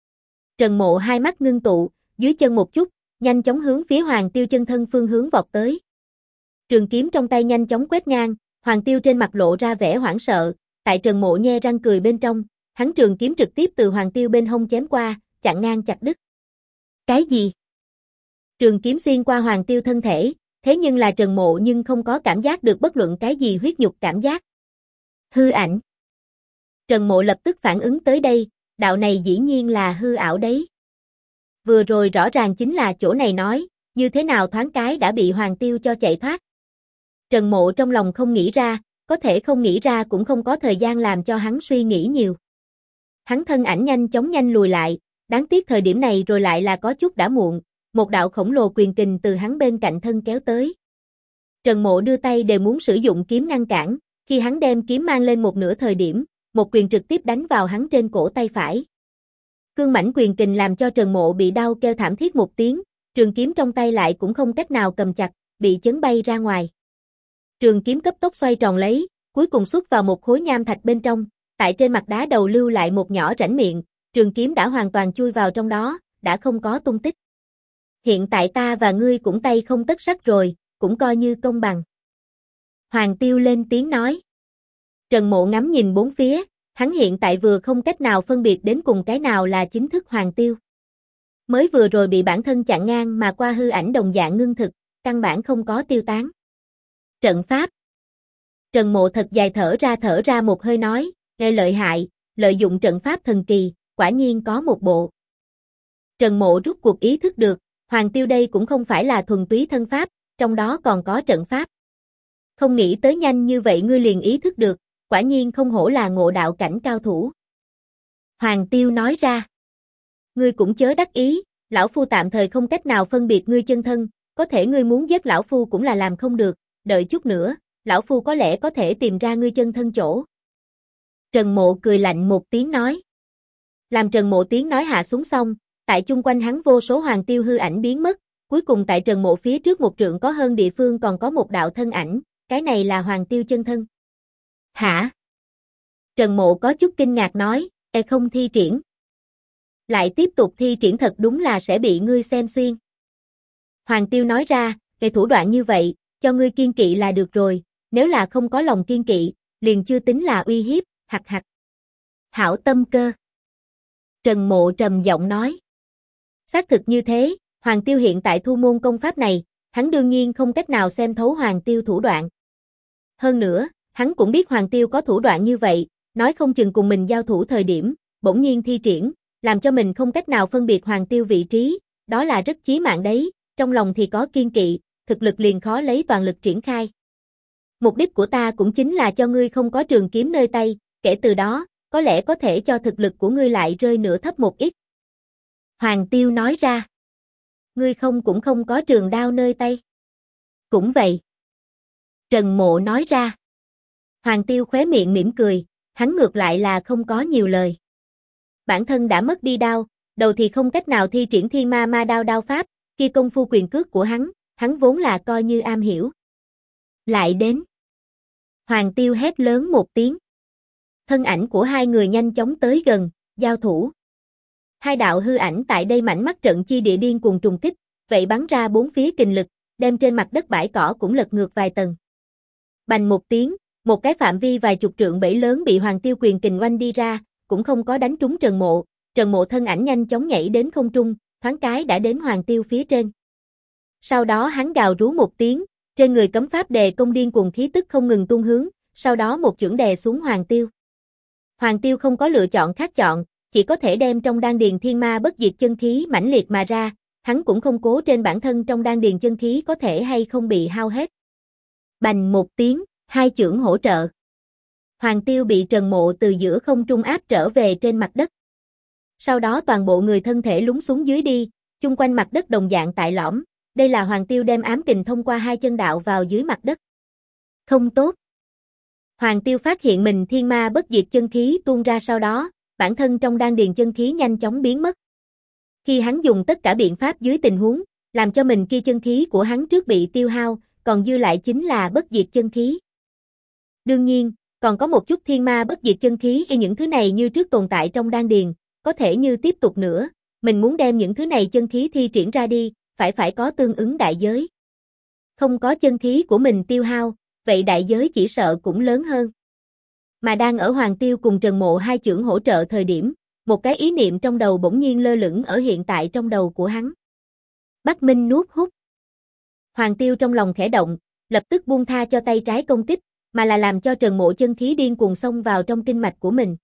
Trần Mộ hai mắt ngưng tụ, dưới chân một chút, nhanh chóng hướng phía Hoàng Tiêu chân thân phương hướng vọt tới. Trường kiếm trong tay nhanh chóng quét ngang, Hoàng Tiêu trên mặt lộ ra vẻ hoảng sợ, tại Trần Mộ nhe răng cười bên trong, hắn trường kiếm trực tiếp từ Hoàng Tiêu bên hông chém qua, chặn ngang chặt đứt. Cái gì? Trường kiếm xuyên qua Hoàng Tiêu thân thể, thế nhưng là Trần Mộ nhưng không có cảm giác được bất luận cái gì huyết nhục cảm giác. Hư ảnh. Trần Mộ lập tức phản ứng tới đây, đạo này dĩ nhiên là hư ảo đấy. Vừa rồi rõ ràng chính là chỗ này nói, như thế nào thoáng cái đã bị Hoàng Tiêu cho chạy thoát. Trần Mộ trong lòng không nghĩ ra, có thể không nghĩ ra cũng không có thời gian làm cho hắn suy nghĩ nhiều. Hắn thân ảnh nhanh chóng nhanh lùi lại, đáng tiếc thời điểm này rồi lại là có chút đã muộn, một đạo khổng lồ quyền kình từ hắn bên cạnh thân kéo tới. Trần Mộ đưa tay đều muốn sử dụng kiếm ngăn cản, khi hắn đem kiếm mang lên một nửa thời điểm, một quyền trực tiếp đánh vào hắn trên cổ tay phải. Cương mãnh quyền kình làm cho Trần Mộ bị đau kêu thảm thiết một tiếng, trường kiếm trong tay lại cũng không cách nào cầm chặt, bị chấn bay ra ngoài. Trường kiếm cấp tốc xoay tròn lấy, cuối cùng xuất vào một khối nham thạch bên trong, tại trên mặt đá đầu lưu lại một nhỏ rãnh miệng, trường kiếm đã hoàn toàn chui vào trong đó, đã không có tung tích. Hiện tại ta và ngươi cũng tay không tất sắt rồi, cũng coi như công bằng. Hoàng Tiêu lên tiếng nói. Trần Mộ ngắm nhìn bốn phía, hắn hiện tại vừa không cách nào phân biệt đến cùng cái nào là chính thức Hoàng Tiêu. Mới vừa rồi bị bản thân chặn ngang mà qua hư ảnh đồng dạng ngưng thực, căn bản không có tiêu tán. Trận pháp. Trần Mộ thật dài thở ra một hơi nói, nghe lợi hại, lợi dụng trận pháp thần kỳ, quả nhiên có một bộ. Trần Mộ rút cuộc ý thức được, Hoàng Tiêu đây cũng không phải là thuần túy thân pháp, trong đó còn có trận pháp. Không nghĩ tới nhanh như vậy ngươi liền ý thức được, quả nhiên không hổ là ngộ đạo cảnh cao thủ. Hoàng Tiêu nói ra. Ngươi cũng chớ đắc ý, lão phu tạm thời không cách nào phân biệt ngươi chân thân, có thể ngươi muốn giết lão phu cũng là làm không được, đợi chút nữa, lão phu có lẽ có thể tìm ra ngươi chân thân chỗ. Trần Mộ cười lạnh một tiếng nói. Làm Trần Mộ tiếng nói hạ xuống xong, tại chung quanh hắn vô số Hoàng Tiêu hư ảnh biến mất, cuối cùng tại Trần Mộ phía trước một trượng có hơn địa phương còn có một đạo thân ảnh, cái này là Hoàng Tiêu chân thân. Hả? Trần Mộ có chút kinh ngạc nói, không thi triển. Lại tiếp tục thi triển thật đúng là sẽ bị ngươi xem xuyên. Hoàng Tiêu nói ra, cái thủ đoạn như vậy, cho ngươi kiên kỵ là được rồi, nếu là không có lòng kiên kỵ, liền chưa tính là uy hiếp, hặc hặc. Hảo tâm cơ. Trần Mộ trầm giọng nói. Xác thực như thế, Hoàng Tiêu hiện tại thu môn công pháp này, hắn đương nhiên không cách nào xem thấu Hoàng Tiêu thủ đoạn. Hơn nữa, hắn cũng biết Hoàng Tiêu có thủ đoạn như vậy, nói không chừng cùng mình giao thủ thời điểm, bỗng nhiên thi triển, làm cho mình không cách nào phân biệt Hoàng Tiêu vị trí, đó là rất chí mạng đấy, trong lòng thì có kiên kỵ, thực lực liền khó lấy toàn lực triển khai. Mục đích của ta cũng chính là cho ngươi không có trường kiếm nơi tay, kể từ đó, có lẽ có thể cho thực lực của ngươi lại rơi nửa thấp một ít. Hoàng Tiêu nói ra. Ngươi cũng không có trường đao nơi tay. Cũng vậy. Trần Mộ nói ra. Hoàng Tiêu khóe miệng mỉm cười, hắn ngược lại là không có nhiều lời. Bản thân đã mất đi đao, đầu thì không cách nào thi triển thiên ma đao pháp, kia công phu quyền cước của hắn vốn là coi như am hiểu. Lại đến. Hoàng Tiêu hét lớn một tiếng. Thân ảnh của hai người nhanh chóng tới gần, giao thủ. Hai đạo hư ảnh tại đây mảnh mắt trận chi địa điên cuồng trùng kích, vậy bắn ra bốn phía kình lực, đem trên mặt đất bãi cỏ cũng lật ngược vài tầng. Bành một tiếng, một cái phạm vi vài chục trượng bể lớn bị Hoàng Tiêu quyền kình oanh đi ra, cũng không có đánh trúng Trần Mộ thân ảnh nhanh chóng nhảy đến không trung, thoáng cái đã đến Hoàng Tiêu phía trên. Sau đó hắn gào rú một tiếng, trên người cấm pháp đề công điên cuồng khí tức không ngừng tuôn hướng, sau đó một chưởng đè xuống Hoàng Tiêu. Hoàng Tiêu không có lựa chọn khác chọn, chỉ có thể đem trong đan điền thiên ma bất diệt chân khí mãnh liệt mà ra, hắn cũng không cố trên bản thân trong đan điền chân khí có thể hay không bị hao hết. Bành một tiếng, hai chưởng hỗ trợ. Hoàng Tiêu bị Trần Mộ từ giữa không trung áp trở về trên mặt đất. Sau đó toàn bộ người thân thể lún xuống dưới đi, chung quanh mặt đất đồng dạng tại lõm, đây là Hoàng Tiêu đem ám kình thông qua hai chân đạo vào dưới mặt đất. Không tốt. Hoàng Tiêu phát hiện mình thiên ma bất diệt chân khí tuôn ra sau đó, bản thân trong đan điền chân khí nhanh chóng biến mất. Khi hắn dùng tất cả biện pháp dưới tình huống, làm cho mình kia chân khí của hắn trước bị tiêu hao, còn dư lại chính là bất diệt chân khí. Đương nhiên, còn có một chút thiên ma bất diệt chân khí những thứ này như trước tồn tại trong đan điền, có thể như tiếp tục nữa, mình muốn đem những thứ này chân khí thi triển ra đi, phải có tương ứng đại giới. Không có chân khí của mình tiêu hao, vậy đại giới chỉ sợ cũng lớn hơn. Mà đang ở Hoàng Tiêu cùng Trần Mộ hai chưởng hỗ trợ thời điểm, một cái ý niệm trong đầu bỗng nhiên lơ lửng ở hiện tại trong đầu của hắn. Bắc Minh nuốt hút. Hoàng Tiêu trong lòng khẽ động, lập tức buông tha cho tay trái công kích, mà là làm cho Trần Mộ chân khí điên cuồng xông vào trong kinh mạch của mình.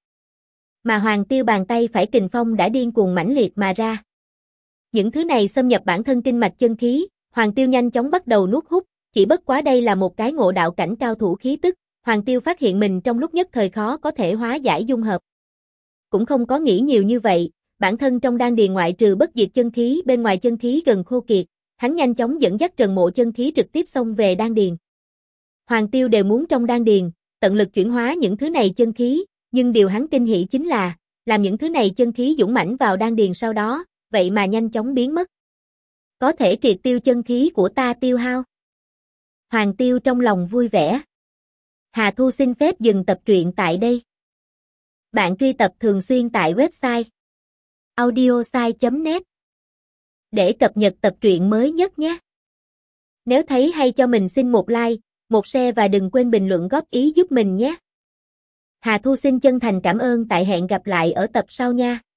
Mà Hoàng Tiêu bàn tay phải kình phong đã điên cuồng mãnh liệt mà ra. Những thứ này xâm nhập bản thân kinh mạch chân khí, Hoàng Tiêu nhanh chóng bắt đầu nuốt hút, chỉ bất quá đây là một cái ngộ đạo cảnh cao thủ khí tức, Hoàng Tiêu phát hiện mình trong lúc nhất thời khó có thể hóa giải dung hợp. Cũng không có nghĩ nhiều như vậy, bản thân trong đan điền ngoại trừ bất diệt chân khí bên ngoài chân khí gần khô kiệt, hắn nhanh chóng dẫn dắt Trần Mộ chân khí trực tiếp xông về đan điền. Hoàng Tiêu đều muốn trong đan điền, tận lực chuyển hóa những thứ này chân khí, nhưng điều hắn kinh hỉ chính là, làm những thứ này chân khí dũng mãnh vào đan điền sau đó, vậy mà nhanh chóng biến mất. Có thể triệt tiêu chân khí của ta tiêu hao. Hoàng Tiêu trong lòng vui vẻ. Hà Thu xin phép dừng tập truyện tại đây. Bạn truy tập thường xuyên tại website audiosai.net để cập nhật tập truyện mới nhất nhé. Nếu thấy hay cho mình xin một like, một share và đừng quên bình luận góp ý giúp mình nhé. Hà Thu xin chân thành cảm ơn, tại hẹn gặp lại ở tập sau nha.